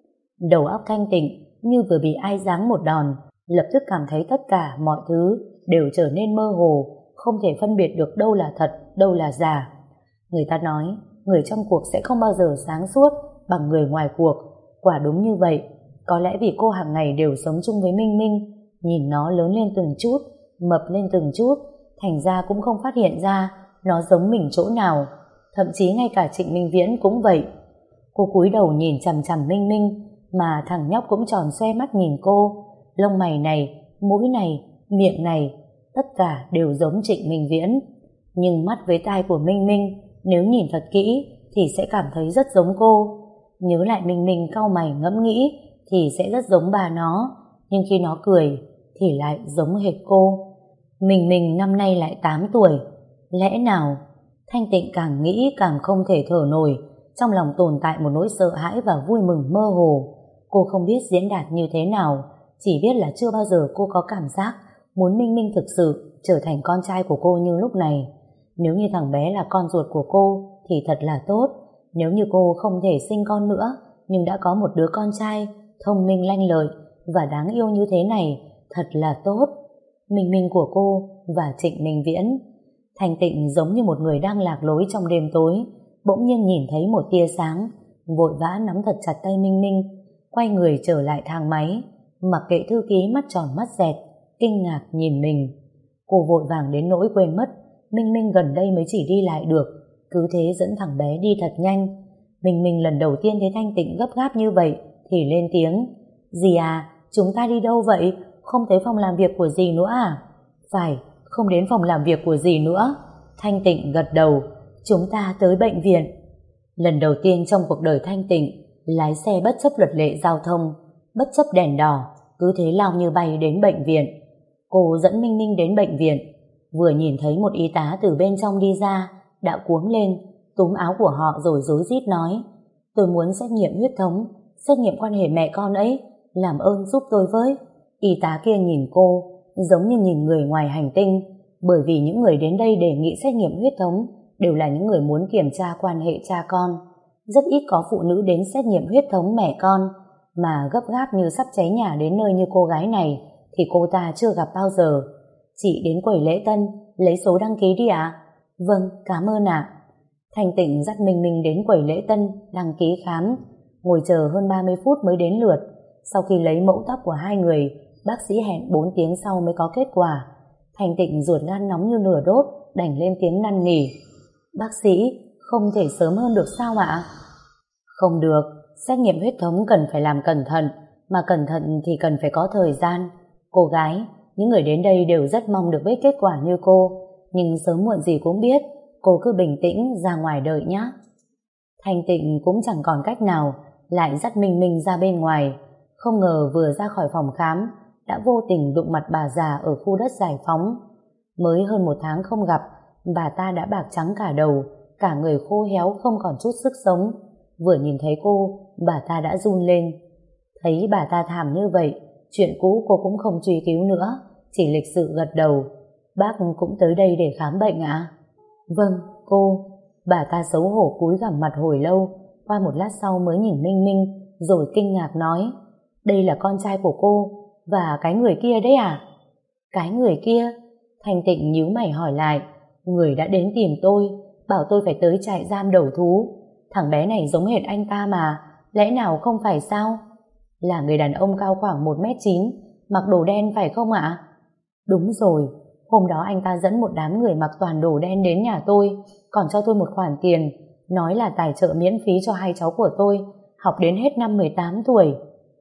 Đầu óc Thanh Tịnh như vừa bị ai giáng một đòn, lập tức cảm thấy tất cả mọi thứ đều trở nên mơ hồ, không thể phân biệt được đâu là thật, đâu là giả. Người ta nói, người trong cuộc sẽ không bao giờ sáng suốt bằng người ngoài cuộc. Quả đúng như vậy, có lẽ vì cô hàng ngày đều sống chung với Minh Minh, nhìn nó lớn lên từng chút, mập lên từng chút, thành ra cũng không phát hiện ra nó giống mình chỗ nào. Thậm chí ngay cả Trịnh Minh Viễn cũng vậy. Cô cúi đầu nhìn chằm chằm Minh Minh, mà thằng nhóc cũng tròn xoe mắt nhìn cô. Lông mày này, mũi này, miệng này, tất cả đều giống Trịnh Minh Viễn. Nhưng mắt với tai của Minh Minh, nếu nhìn thật kỹ thì sẽ cảm thấy rất giống cô. Nhớ lại Minh Minh cau mày ngẫm nghĩ thì sẽ rất giống bà nó, nhưng khi nó cười thì lại giống hệt cô. Minh Minh năm nay lại tám tuổi. Lẽ nào? Thanh Tịnh càng nghĩ càng không thể thở nổi, trong lòng tồn tại một nỗi sợ hãi và vui mừng mơ hồ. Cô không biết diễn đạt như thế nào, chỉ biết là chưa bao giờ cô có cảm giác muốn Minh Minh thực sự trở thành con trai của cô như lúc này. Nếu như thằng bé là con ruột của cô thì thật là tốt. Nếu như cô không thể sinh con nữa, nhưng đã có một đứa con trai thông minh lanh lợi và đáng yêu như thế này, thật là tốt. Minh Minh của cô và Trịnh Minh Viễn. Thanh Tịnh giống như một người đang lạc lối trong đêm tối, bỗng nhiên nhìn thấy một tia sáng, vội vã nắm thật chặt tay Minh Minh, quay người trở lại thang máy, mặc kệ thư ký mắt tròn mắt dẹt, kinh ngạc nhìn mình. Cô vội vàng đến nỗi quên mất Minh Minh gần đây mới chỉ đi lại được, cứ thế dẫn thằng bé đi thật nhanh. Minh Minh lần đầu tiên thấy Thanh Tịnh gấp gáp như vậy thì lên tiếng, dì à, chúng ta đi đâu vậy? Không tới phòng làm việc của dì nữa à? Phải, không đến phòng làm việc của dì nữa. Thanh Tịnh gật đầu, chúng ta tới bệnh viện. Lần đầu tiên trong cuộc đời Thanh Tịnh lái xe bất chấp luật lệ giao thông, bất chấp đèn đỏ, cứ thế lao như bay đến bệnh viện. Cô dẫn Minh Minh đến bệnh viện, vừa nhìn thấy một y tá từ bên trong đi ra, đã cuống lên, túm áo của họ rồi rối rít nói, tôi muốn xét nghiệm huyết thống, xét nghiệm quan hệ mẹ con ấy, làm ơn giúp tôi với. Y tá kia nhìn cô giống như nhìn người ngoài hành tinh, bởi vì những người đến đây đề nghị xét nghiệm huyết thống đều là những người muốn kiểm tra quan hệ cha con. Rất ít có phụ nữ đến xét nghiệm huyết thống mẹ con, mà gấp gáp như sắp cháy nhà đến nơi như cô gái này thì cô ta chưa gặp bao giờ. Chị đến quầy lễ tân lấy số đăng ký đi ạ. Vâng, cảm ơn ạ. Thanh Tịnh dắt Minh Minh đến quầy lễ tân đăng ký khám, ngồi chờ hơn ba mươi phút mới đến lượt. Sau khi lấy mẫu tóc của hai người, bác sĩ hẹn bốn tiếng sau mới có kết quả. Thanh Tịnh ruột gan nóng như lửa đốt, đành lên tiếng năn nỉ. Bác sĩ, không thể sớm hơn được sao ạ? Không được, xét nghiệm huyết thống cần phải làm cẩn thận, mà cẩn thận thì cần phải có thời gian. Cô gái, những người đến đây đều rất mong được biết kết quả như cô, nhưng sớm muộn gì cũng biết, cô cứ bình tĩnh ra ngoài đợi nhé. Thanh Tịnh cũng chẳng còn cách nào, lại dắt Minh Minh ra bên ngoài. Không ngờ vừa ra khỏi phòng khám đã vô tình đụng mặt bà già ở khu đất giải phóng. Mới hơn một tháng không gặp, bà ta đã bạc trắng cả đầu, cả người khô héo không còn chút sức sống. Vừa nhìn thấy cô, bà ta đã run lên. Thấy bà ta thảm như vậy, chuyện cũ cô cũng không truy cứu nữa, chỉ lịch sự gật đầu. Bác cũng tới đây để khám bệnh ạ? Vâng, cô. Bà ta xấu hổ cúi gằm mặt hồi lâu, qua một lát sau mới nhìn Minh Minh, rồi kinh ngạc nói, đây là con trai của cô, và cái người kia đấy à? Cái người kia? Thanh Tịnh nhíu mày hỏi lại. Người đã đến tìm tôi, bảo tôi phải tới trại giam đầu thú. Thằng bé này giống hệt anh ta mà, lẽ nào không phải sao? Là người đàn ông cao khoảng một mét chín, mặc đồ đen phải không ạ? Đúng rồi, hôm đó anh ta dẫn một đám người mặc toàn đồ đen đến nhà tôi, còn cho tôi một khoản tiền, nói là tài trợ miễn phí cho hai cháu của tôi, học đến hết năm mười tám tuổi.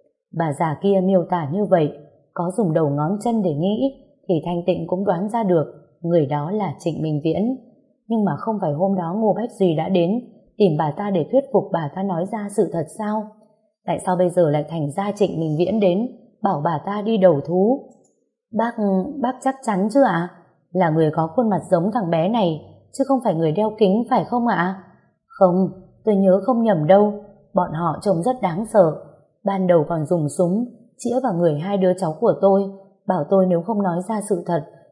Bà già kia miêu tả như vậy, có dùng đầu ngón chân để nghĩ, thì Thanh Tịnh cũng đoán ra được người đó là Trịnh Minh Viễn. Nhưng mà không phải hôm đó Ngô Bách Duy đã đến tìm bà ta để thuyết phục bà ta nói ra sự thật sao? Tại sao bây giờ lại thành ra Trịnh Minh Viễn đến bảo bà ta đi đầu thú? Bác, bác chắc chắn chứ ạ? Là người có khuôn mặt giống thằng bé này, chứ không phải người đeo kính phải không ạ? Không, tôi nhớ không nhầm đâu, bọn họ trông rất đáng sợ. Ban đầu còn dùng súng chĩa vào người hai đứa cháu của tôi, bảo tôi nếu không nói ra sự thật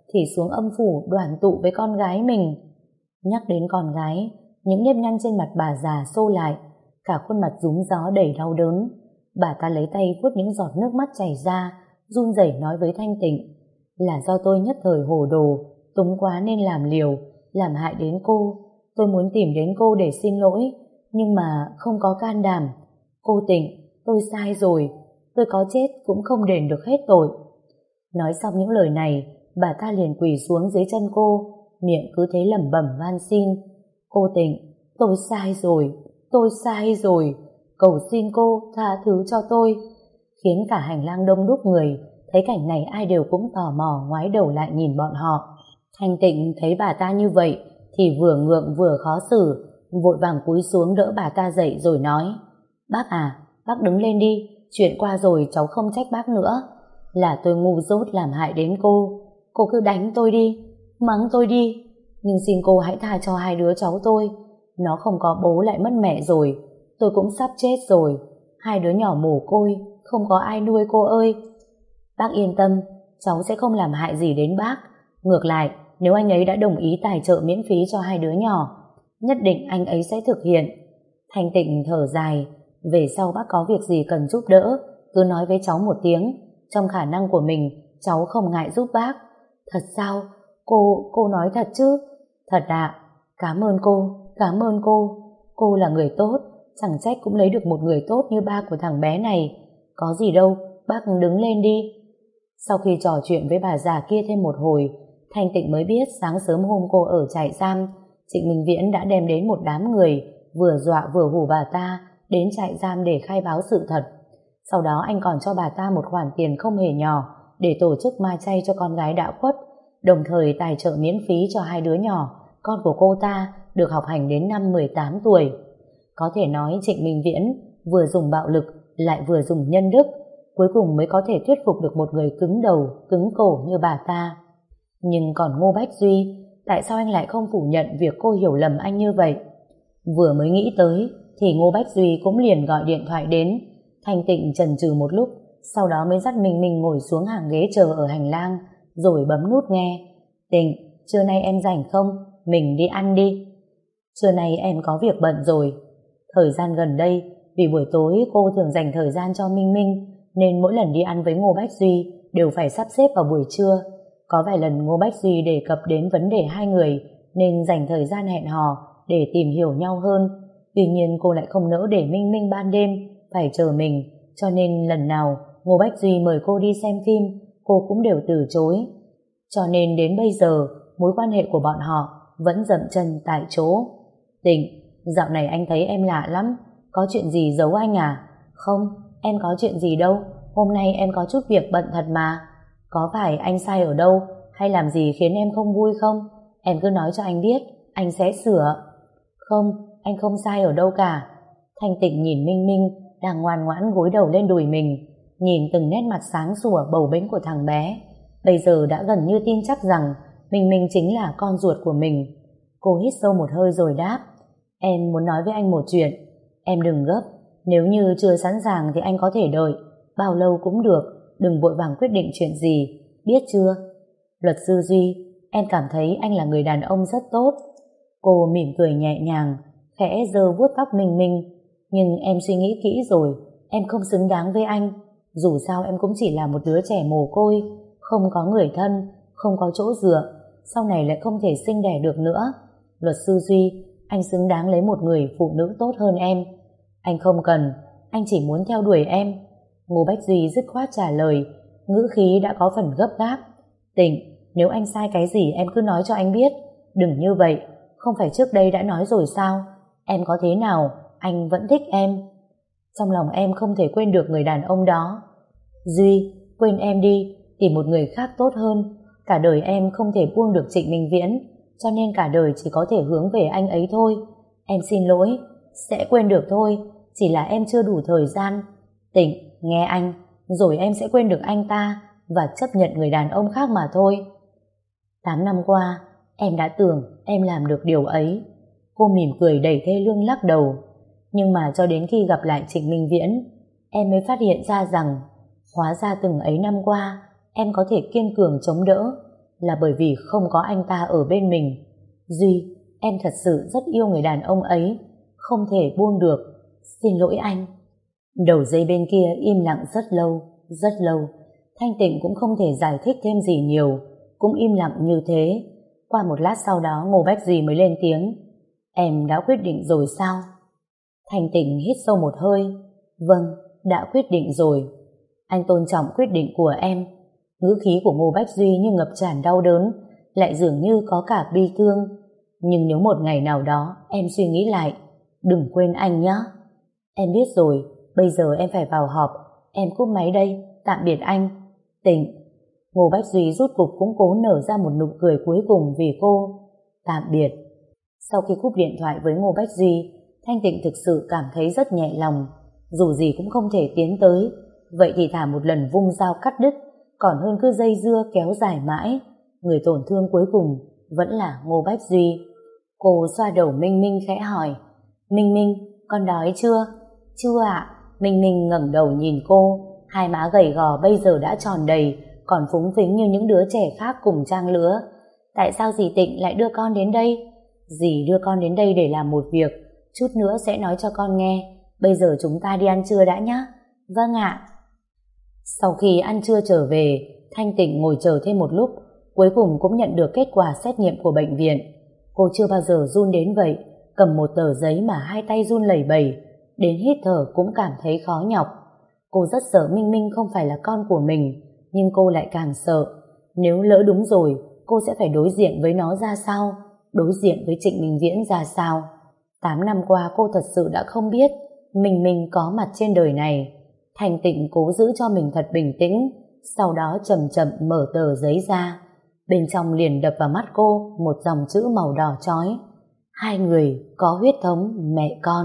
thì xuống âm phủ đoàn tụ với con gái mình. Nhắc đến con gái, những nếp nhăn trên mặt bà già xô lại, cả khuôn mặt rúm gió đầy đau đớn. Bà ta lấy tay vuốt những giọt nước mắt chảy ra, run rẩy nói với Thanh Tịnh: là do tôi nhất thời hồ đồ, túng quá nên làm liều, làm hại đến cô. Tôi muốn tìm đến cô để xin lỗi, nhưng mà không có can đảm. Cô Tịnh, tôi sai rồi, tôi có chết cũng không đền được hết tội. Nói xong những lời này, bà ta liền quỳ xuống dưới chân cô, miệng cứ thế lẩm bẩm van xin: cô Tịnh, tôi sai rồi, tôi sai rồi, cầu xin cô tha thứ cho tôi. Khiến cả hành lang đông đúc người, thấy cảnh này ai đều cũng tò mò ngoái đầu lại nhìn bọn họ. Thanh Tịnh thấy bà ta như vậy thì vừa ngượng vừa khó xử, vội vàng cúi xuống đỡ bà ta dậy rồi nói: bác à, bác đứng lên đi, chuyện qua rồi cháu không trách bác nữa. Là tôi ngu dốt làm hại đến cô, cô cứ đánh tôi đi, mắng tôi đi, nhưng xin cô hãy tha cho hai đứa cháu tôi. Nó không có bố lại mất mẹ rồi, tôi cũng sắp chết rồi, hai đứa nhỏ mồ côi, không có ai nuôi cô ơi. Bác yên tâm, cháu sẽ không làm hại gì đến bác. Ngược lại, nếu anh ấy đã đồng ý tài trợ miễn phí cho hai đứa nhỏ, nhất định anh ấy sẽ thực hiện. Thanh Tịnh thở dài: về sau bác có việc gì cần giúp đỡ, cứ nói với cháu một tiếng, trong khả năng của mình cháu không ngại giúp bác. Thật sao? Cô, cô nói thật chứ? Thật ạ. Cảm ơn cô, cảm ơn cô. Cô là người tốt, chẳng trách cũng lấy được một người tốt như ba của thằng bé này. Có gì đâu, bác đứng lên đi. Sau khi trò chuyện với bà già kia thêm một hồi, Thanh Tịnh mới biết sáng sớm hôm cô ở trại giam, Trịnh Minh Viễn đã đem đến một đám người, vừa dọa vừa hù bà ta đến trại giam để khai báo sự thật. Sau đó anh còn cho bà ta một khoản tiền không hề nhỏ để tổ chức ma chay cho con gái đã khuất, đồng thời tài trợ miễn phí cho hai đứa nhỏ, con của cô ta, được học hành đến năm mười tám tuổi. Có thể nói Trịnh Minh Viễn vừa dùng bạo lực lại vừa dùng nhân đức, cuối cùng mới có thể thuyết phục được một người cứng đầu, cứng cổ như bà ta. Nhưng còn Ngô Bách Duy, tại sao anh lại không phủ nhận việc cô hiểu lầm anh như vậy? Vừa mới nghĩ tới thì Ngô Bách Duy cũng liền gọi điện thoại đến. Thanh Tịnh chần chừ một lúc, sau đó mới dắt Minh Minh ngồi xuống hàng ghế chờ ở hành lang, rồi bấm nút nghe. Tịnh, trưa nay em rảnh không? Mình đi ăn đi. Trưa nay em có việc bận rồi. Thời gian gần đây, vì buổi tối cô thường dành thời gian cho Minh Minh, nên mỗi lần đi ăn với Ngô Bách Duy đều phải sắp xếp vào buổi trưa. Có vài lần Ngô Bách Duy đề cập đến vấn đề hai người nên dành thời gian hẹn hò để tìm hiểu nhau hơn. Tuy nhiên cô lại không nỡ để Minh Minh ban đêm phải chờ mình, cho nên lần nào Ngô Bách Duy mời cô đi xem phim, cô cũng đều từ chối. Cho nên đến bây giờ mối quan hệ của bọn họ vẫn dậm chân tại chỗ. Tịnh, dạo này anh thấy em lạ lắm, có chuyện gì giấu anh à? Không, em có chuyện gì đâu, hôm nay em có chút việc bận thật mà. Có phải anh sai ở đâu hay làm gì khiến em không vui không? Em cứ nói cho anh biết, anh sẽ sửa. Không, anh không sai ở đâu cả. Thanh Tịnh nhìn Minh Minh đang ngoan ngoãn gối đầu lên đùi mình, nhìn từng nét mặt sáng sủa bầu bĩnh của thằng bé, bây giờ đã gần như tin chắc rằng Minh Minh chính là con ruột của mình. Cô hít sâu một hơi rồi đáp: em muốn nói với anh một chuyện. Em đừng gấp, nếu như chưa sẵn sàng thì anh có thể đợi, bao lâu cũng được, đừng vội vàng quyết định chuyện gì, biết chưa? Luật sư Duy, em cảm thấy anh là người đàn ông rất tốt. Cô mỉm cười nhẹ nhàng, khẽ giơ vuốt tóc Minh Minh. Nhưng em suy nghĩ kỹ rồi, em không xứng đáng với anh. Dù sao em cũng chỉ là một đứa trẻ mồ côi, không có người thân, không có chỗ dựa, sau này lại không thể sinh đẻ được nữa. Luật sư Duy, anh xứng đáng lấy một người phụ nữ tốt hơn em. Anh không cần, anh chỉ muốn theo đuổi em. Ngô Bách Duy dứt khoát trả lời, ngữ khí đã có phần gấp gáp. Tịnh, nếu anh sai cái gì em cứ nói cho anh biết, đừng như vậy, không phải trước đây đã nói rồi sao? Em có thế nào, anh vẫn thích em. Trong lòng em không thể quên được người đàn ông đó. Duy, quên em đi, tìm một người khác tốt hơn. Cả đời em không thể buông được Trịnh Minh Viễn, cho nên cả đời chỉ có thể hướng về anh ấy thôi. Em xin lỗi, sẽ quên được thôi, chỉ là em chưa đủ thời gian. Tịnh, nghe anh, rồi em sẽ quên được anh ta và chấp nhận người đàn ông khác mà thôi. Tám năm qua, em đã tưởng em làm được điều ấy. Cô mỉm cười đầy thê lương lắc đầu. Nhưng mà cho đến khi gặp lại Trịnh Minh Viễn, em mới phát hiện ra rằng hóa ra từng ấy năm qua em có thể kiên cường chống đỡ, là bởi vì không có anh ta ở bên mình. Duy, em thật sự rất yêu người đàn ông ấy, không thể buông được. Xin lỗi anh. Đầu dây bên kia im lặng rất lâu, rất lâu. Thanh Tịnh cũng không thể giải thích thêm gì nhiều, cũng im lặng như thế. Qua một lát sau đó Ngô Bách Duy mới lên tiếng. Em đã quyết định rồi sao? Thanh Tịnh hít sâu một hơi. Vâng, đã quyết định rồi. Anh tôn trọng quyết định của em. Ngữ khí của Ngô Bách Duy như ngập tràn đau đớn, lại dường như có cả bi thương. Nhưng nếu một ngày nào đó em suy nghĩ lại, đừng quên anh nhé. Em biết rồi, bây giờ em phải vào họp. Em cúp máy đây, tạm biệt anh. Tịnh. Ngô Bách Duy rút cục cũng cố nở ra một nụ cười cuối cùng vì cô. Tạm biệt. Sau khi cúp điện thoại với Ngô Bách Duy, Thanh Tịnh thực sự cảm thấy rất nhẹ lòng. Dù gì cũng không thể tiến tới, vậy thì thả một lần vung dao cắt đứt, còn hơn cứ dây dưa kéo dài mãi. Người tổn thương cuối cùng vẫn là Ngô Bách Duy. Cô xoa đầu Minh Minh khẽ hỏi. Minh Minh, con đói chưa? Chưa ạ. Minh Minh ngẩng đầu nhìn cô, hai má gầy gò bây giờ đã tròn đầy, còn phúng phính như những đứa trẻ khác cùng trang lứa. Tại sao dì Tịnh lại đưa con đến đây? Dì đưa con đến đây để làm một việc, chút nữa sẽ nói cho con nghe. Bây giờ chúng ta đi ăn trưa đã nhé. Vâng ạ. Sau khi ăn trưa trở về, Thanh Tịnh ngồi chờ thêm một lúc, cuối cùng cũng nhận được kết quả xét nghiệm của bệnh viện. Cô chưa bao giờ run đến vậy, cầm một tờ giấy mà hai tay run lẩy bẩy, đến hít thở cũng cảm thấy khó nhọc. Cô rất sợ Minh Minh không phải là con của mình, nhưng cô lại càng sợ. Nếu lỡ đúng rồi, cô sẽ phải đối diện với nó ra sao? Đối diện với Trịnh Minh Viễn ra sao? Tám năm qua cô thật sự đã không biết Minh Minh có mặt trên đời này. Thanh Tịnh cố giữ cho mình thật bình tĩnh, sau đó chậm chậm mở tờ giấy ra. Bên trong liền đập vào mắt cô một dòng chữ màu đỏ chói. Hai người có huyết thống mẹ con.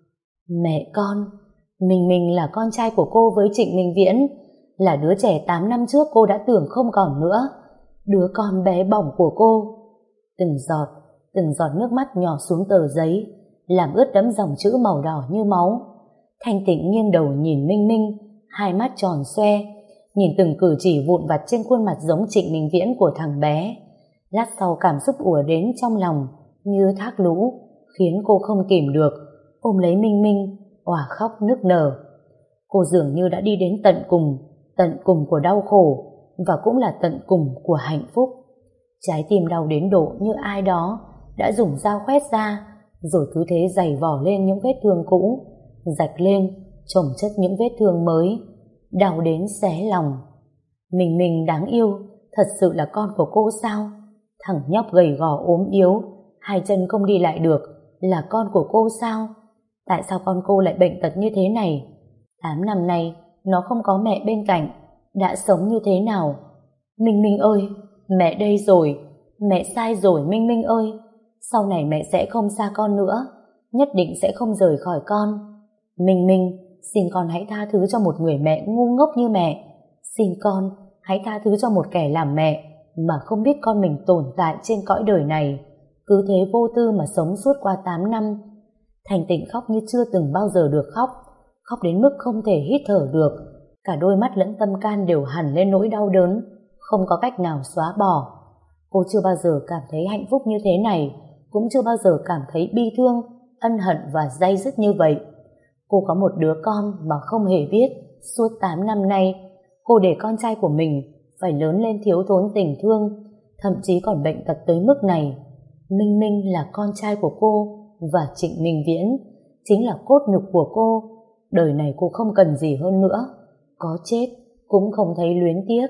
Mẹ con? Minh Minh là con trai của cô với Trịnh Minh Viễn, là đứa trẻ tám năm trước cô đã tưởng không còn nữa, đứa con bé bỏng của cô. Từng giọt, từng giọt nước mắt nhỏ xuống tờ giấy, làm ướt đẫm dòng chữ màu đỏ như máu. Thanh Tịnh nghiêng đầu nhìn Minh Minh, hai mắt tròn xoe, nhìn từng cử chỉ vụn vặt trên khuôn mặt giống Trịnh Minh Viễn của thằng bé. Lát sau cảm xúc ùa đến trong lòng như thác lũ, khiến cô không kìm được, ôm lấy Minh Minh, òa khóc nức nở. Cô dường như đã đi đến tận cùng, tận cùng của đau khổ, và cũng là tận cùng của hạnh phúc. Trái tim đau đến độ như ai đó đã dùng dao khoét ra, rồi cứ thế giày vỏ lên những vết thương cũ, rạch lên, chồng chất những vết thương mới, đau đến xé lòng. Minh Minh đáng yêu, thật sự là con của cô sao? Thằng nhóc gầy gò ốm yếu, hai chân không đi lại được, là con của cô sao? Tại sao con cô lại bệnh tật như thế này? Tám năm nay, nó không có mẹ bên cạnh, đã sống như thế nào? Minh Minh ơi, mẹ đây rồi, mẹ sai rồi Minh Minh ơi. Sau này mẹ sẽ không xa con nữa, nhất định sẽ không rời khỏi con. Minh Minh, xin con hãy tha thứ cho một người mẹ ngu ngốc như mẹ. Xin con, hãy tha thứ cho một kẻ làm mẹ mà không biết con mình tồn tại trên cõi đời này, cứ thế vô tư mà sống suốt qua tám năm. Thanh Tịnh khóc như chưa từng bao giờ được khóc, khóc đến mức không thể hít thở được, cả đôi mắt lẫn tâm can đều hằn lên nỗi đau đớn, không có cách nào xóa bỏ. Cô chưa bao giờ cảm thấy hạnh phúc như thế này, cũng chưa bao giờ cảm thấy bi thương, ân hận và day dứt như vậy. Cô có một đứa con mà không hề biết suốt tám năm nay cô để con trai của mình phải lớn lên thiếu thốn tình thương, thậm chí còn bệnh tật tới mức này. Minh Minh là con trai của cô, và Trịnh Minh Viễn chính là cốt nhục của cô. Đời này cô không cần gì hơn nữa, có chết cũng không thấy luyến tiếc.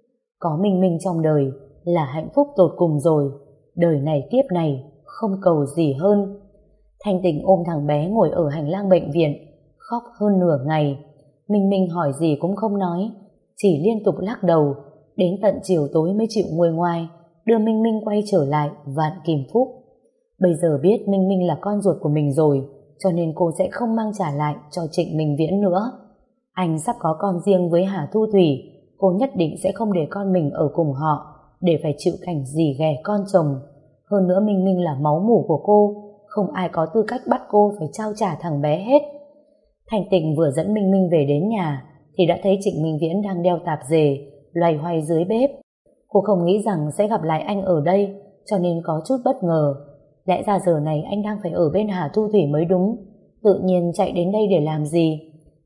Có Minh Minh trong đời là hạnh phúc tột cùng rồi, đời này kiếp này không cầu gì hơn. Thanh Tịnh ôm thằng bé ngồi ở hành lang bệnh viện, khóc hơn nửa ngày. Minh Minh hỏi gì cũng không nói, chỉ liên tục lắc đầu, đến tận chiều tối mới chịu nguôi ngoai, đưa Minh Minh quay trở lại Vạn Kim Phúc. Bây giờ biết Minh Minh là con ruột của mình rồi, cho nên cô sẽ không mang trả lại cho Trịnh Minh Viễn nữa. Anh sắp có con riêng với Hà Thu Thủy, cô nhất định sẽ không để con mình ở cùng họ, để phải chịu cảnh dì ghẻ con chồng. Hơn nữa Minh Minh là máu mủ của cô, không ai có tư cách bắt cô phải trao trả thằng bé hết. Thanh Tịnh vừa dẫn Minh Minh về đến nhà thì đã thấy Trịnh Minh Viễn đang đeo tạp dề loay hoay dưới bếp. Cô không nghĩ rằng sẽ gặp lại anh ở đây, cho nên có chút bất ngờ. Lẽ ra giờ này anh đang phải ở bên Hà Thu Thủy mới đúng, tự nhiên chạy đến đây để làm gì?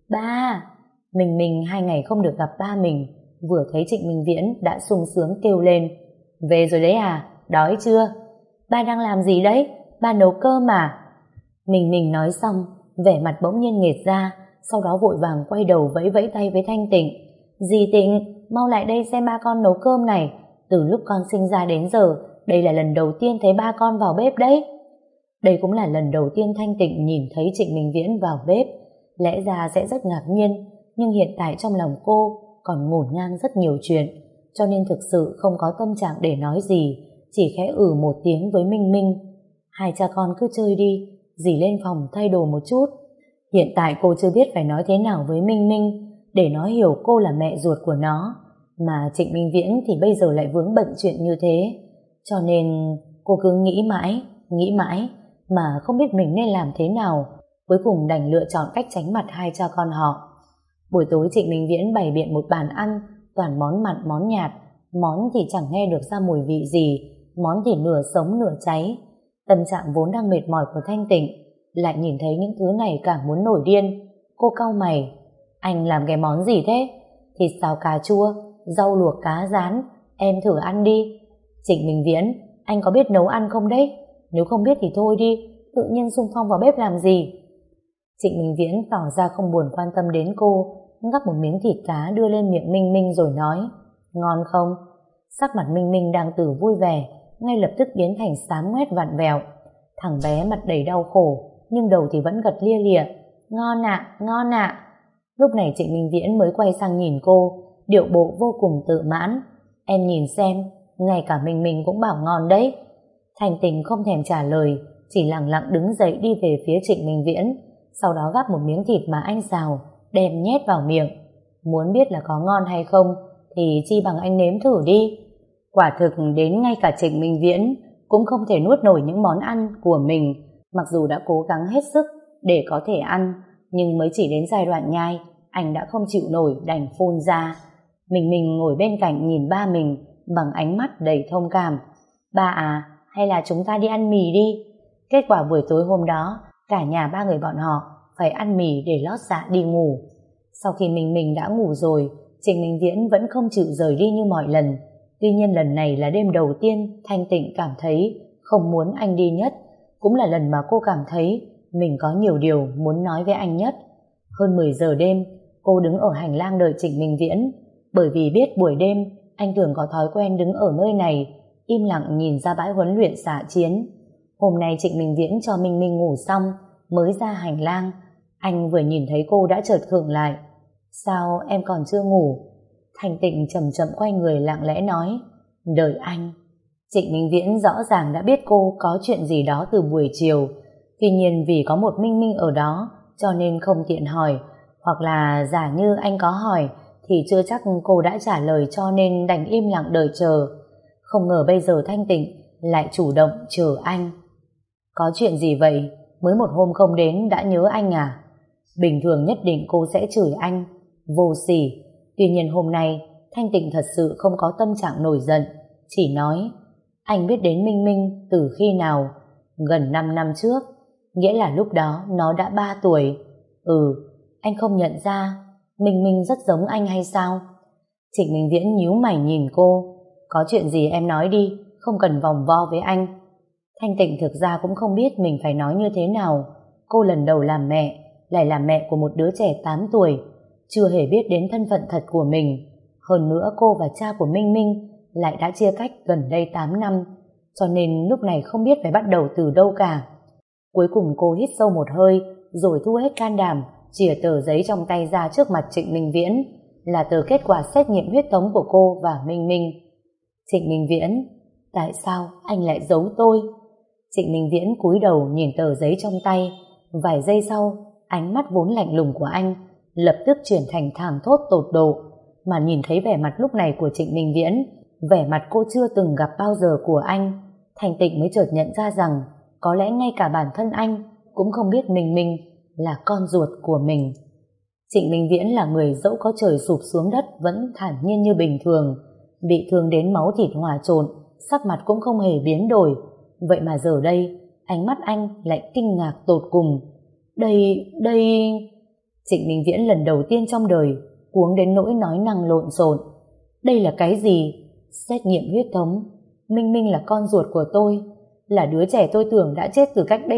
Ba! Mình mình hai ngày không được gặp ba mình, vừa thấy Trịnh Minh Viễn đã sung sướng kêu lên. Về rồi đấy à? Đói chưa? Ba đang làm gì đấy? Ba nấu cơm à? Mình mình nói xong, vẻ mặt bỗng nhiên nghệt ra, sau đó vội vàng quay đầu vẫy vẫy tay với Thanh Tịnh. Dì Tịnh, mau lại đây xem ba con nấu cơm này. Từ lúc con sinh ra đến giờ, đây là lần đầu tiên thấy ba con vào bếp đấy. Đây cũng là lần đầu tiên Thanh Tịnh nhìn thấy Trịnh Minh Viễn vào bếp. Lẽ ra sẽ rất ngạc nhiên, nhưng hiện tại trong lòng cô còn ngổn ngang rất nhiều chuyện, cho nên thực sự không có tâm trạng để nói gì, chỉ khẽ ử một tiếng với Minh Minh. Hai cha con cứ chơi đi, dì lên phòng thay đồ một chút. Hiện tại cô chưa biết phải nói thế nào với Minh Minh để nó hiểu cô là mẹ ruột của nó, mà Trịnh Minh Viễn thì bây giờ lại vướng bận chuyện như thế, cho nên cô cứ nghĩ mãi, nghĩ mãi mà không biết mình nên làm thế nào. Cuối cùng đành lựa chọn cách tránh mặt hai cha con họ. Buổi tối Trịnh Minh Viễn bày biện một bàn ăn toàn món mặn món nhạt, món thì chẳng nghe được ra mùi vị gì, món thì nửa sống nửa cháy. Tâm trạng vốn đang mệt mỏi của Thanh Tịnh lại nhìn thấy những thứ này càng muốn nổi điên. Cô cau mày. Anh làm cái món gì thế? Thịt xào cà chua, rau luộc cá rán, em thử ăn đi. Trịnh Minh Viễn, anh có biết nấu ăn không đấy? Nếu không biết thì thôi đi, tự nhiên xung phong vào bếp làm gì? Trịnh Minh Viễn tỏ ra không buồn quan tâm đến cô, gắp một miếng thịt cá đưa lên miệng Minh Minh rồi nói, ngon không? Sắc mặt Minh Minh đang từ vui vẻ, ngay lập tức biến thành xám ngoét vặn vẹo. Thằng bé mặt đầy đau khổ, nhưng đầu thì vẫn gật lia lịa, ngon ạ, ngon ạ. Lúc này Trịnh Minh Viễn mới quay sang nhìn cô, điệu bộ vô cùng tự mãn. Em nhìn xem, ngay cả Minh Minh cũng bảo ngon đấy. Thành Tình không thèm trả lời, chỉ lặng lặng đứng dậy đi về phía Trịnh Minh Viễn, sau đó gắp một miếng thịt mà anh xào, đem nhét vào miệng. Muốn biết là có ngon hay không thì chi bằng anh nếm thử đi. Quả thực đến ngay cả Trịnh Minh Viễn cũng không thể nuốt nổi những món ăn của mình, mặc dù đã cố gắng hết sức để có thể ăn, nhưng mới chỉ đến giai đoạn nhai, anh đã không chịu nổi đành phun ra. Mình mình ngồi bên cạnh nhìn ba mình bằng ánh mắt đầy thông cảm. Ba à, hay là chúng ta đi ăn mì đi? Kết quả buổi tối hôm đó, cả nhà ba người bọn họ phải ăn mì để lót dạ đi ngủ. Sau khi mình mình đã ngủ rồi, Trịnh Minh Viễn vẫn không chịu rời đi như mọi lần. Tuy nhiên lần này là đêm đầu tiên Thanh Tịnh cảm thấy không muốn anh đi nhất, cũng là lần mà cô cảm thấy mình có nhiều điều muốn nói với anh nhất. Hơn mười giờ đêm, cô đứng ở hành lang đợi Trịnh Minh Viễn, bởi vì biết buổi đêm anh thường có thói quen đứng ở nơi này, im lặng nhìn ra bãi huấn luyện xạ chiến. Hôm nay Trịnh Minh Viễn cho Minh Minh ngủ xong mới ra hành lang, anh vừa nhìn thấy cô đã chợt khựng lại. Sao em còn chưa ngủ? Thanh Tịnh chậm chậm quay người lặng lẽ nói, đợi anh. Trịnh Minh Viễn rõ ràng đã biết cô có chuyện gì đó từ buổi chiều, tuy nhiên vì có một Minh Minh ở đó cho nên không tiện hỏi, hoặc là giả như anh có hỏi thì chưa chắc cô đã trả lời, cho nên đành im lặng đợi chờ. Không ngờ bây giờ Thanh Tịnh lại chủ động chờ anh. Có chuyện gì vậy? Mới một hôm không đến đã nhớ anh à? Bình thường nhất định cô sẽ chửi anh vô sỉ, tuy nhiên hôm nay Thanh Tịnh thật sự không có tâm trạng nổi giận, chỉ nói, anh biết đến Minh Minh từ khi nào? Gần năm năm trước, nghĩa là lúc đó nó đã ba tuổi. Ừ, anh không nhận ra Minh Minh rất giống anh hay sao? Trịnh Minh Viễn nhíu mày nhìn cô, có chuyện gì em nói đi, không cần vòng vo với anh. Thanh Tịnh thực ra cũng không biết mình phải nói như thế nào. Cô lần đầu làm mẹ, lại là mẹ của một đứa trẻ tám tuổi, chưa hề biết đến thân phận thật của mình. Hơn nữa cô và cha của Minh Minh lại đã chia cách gần đây tám năm, cho nên lúc này không biết phải bắt đầu từ đâu cả. Cuối cùng cô hít sâu một hơi, rồi thu hết can đảm, chìa tờ giấy trong tay ra trước mặt Trịnh Minh Viễn, là tờ kết quả xét nghiệm huyết thống của cô và Minh Minh. Trịnh Minh Viễn, tại sao anh lại giấu tôi? Trịnh Minh Viễn cúi đầu nhìn tờ giấy trong tay, vài giây sau, ánh mắt vốn lạnh lùng của anh lập tức chuyển thành thảng thốt tột độ, mà nhìn thấy vẻ mặt lúc này của Trịnh Minh Viễn, vẻ mặt cô chưa từng gặp bao giờ của anh, Thanh Tịnh mới chợt nhận ra rằng có lẽ ngay cả bản thân anh cũng không biết Minh Minh là con ruột của mình. Trịnh Minh Viễn là người dẫu có trời sụp xuống đất vẫn thản nhiên như bình thường, bị thương đến máu thịt hòa trộn, sắc mặt cũng không hề biến đổi. Vậy mà giờ đây, ánh mắt anh lại kinh ngạc tột cùng. Đây, đây... Trịnh Minh Viễn lần đầu tiên trong đời cuống đến nỗi nói năng lộn xộn. Đây là cái gì? Xét nghiệm huyết thống. Minh Minh là con ruột của tôi, là đứa trẻ tôi tưởng đã chết từ cách đây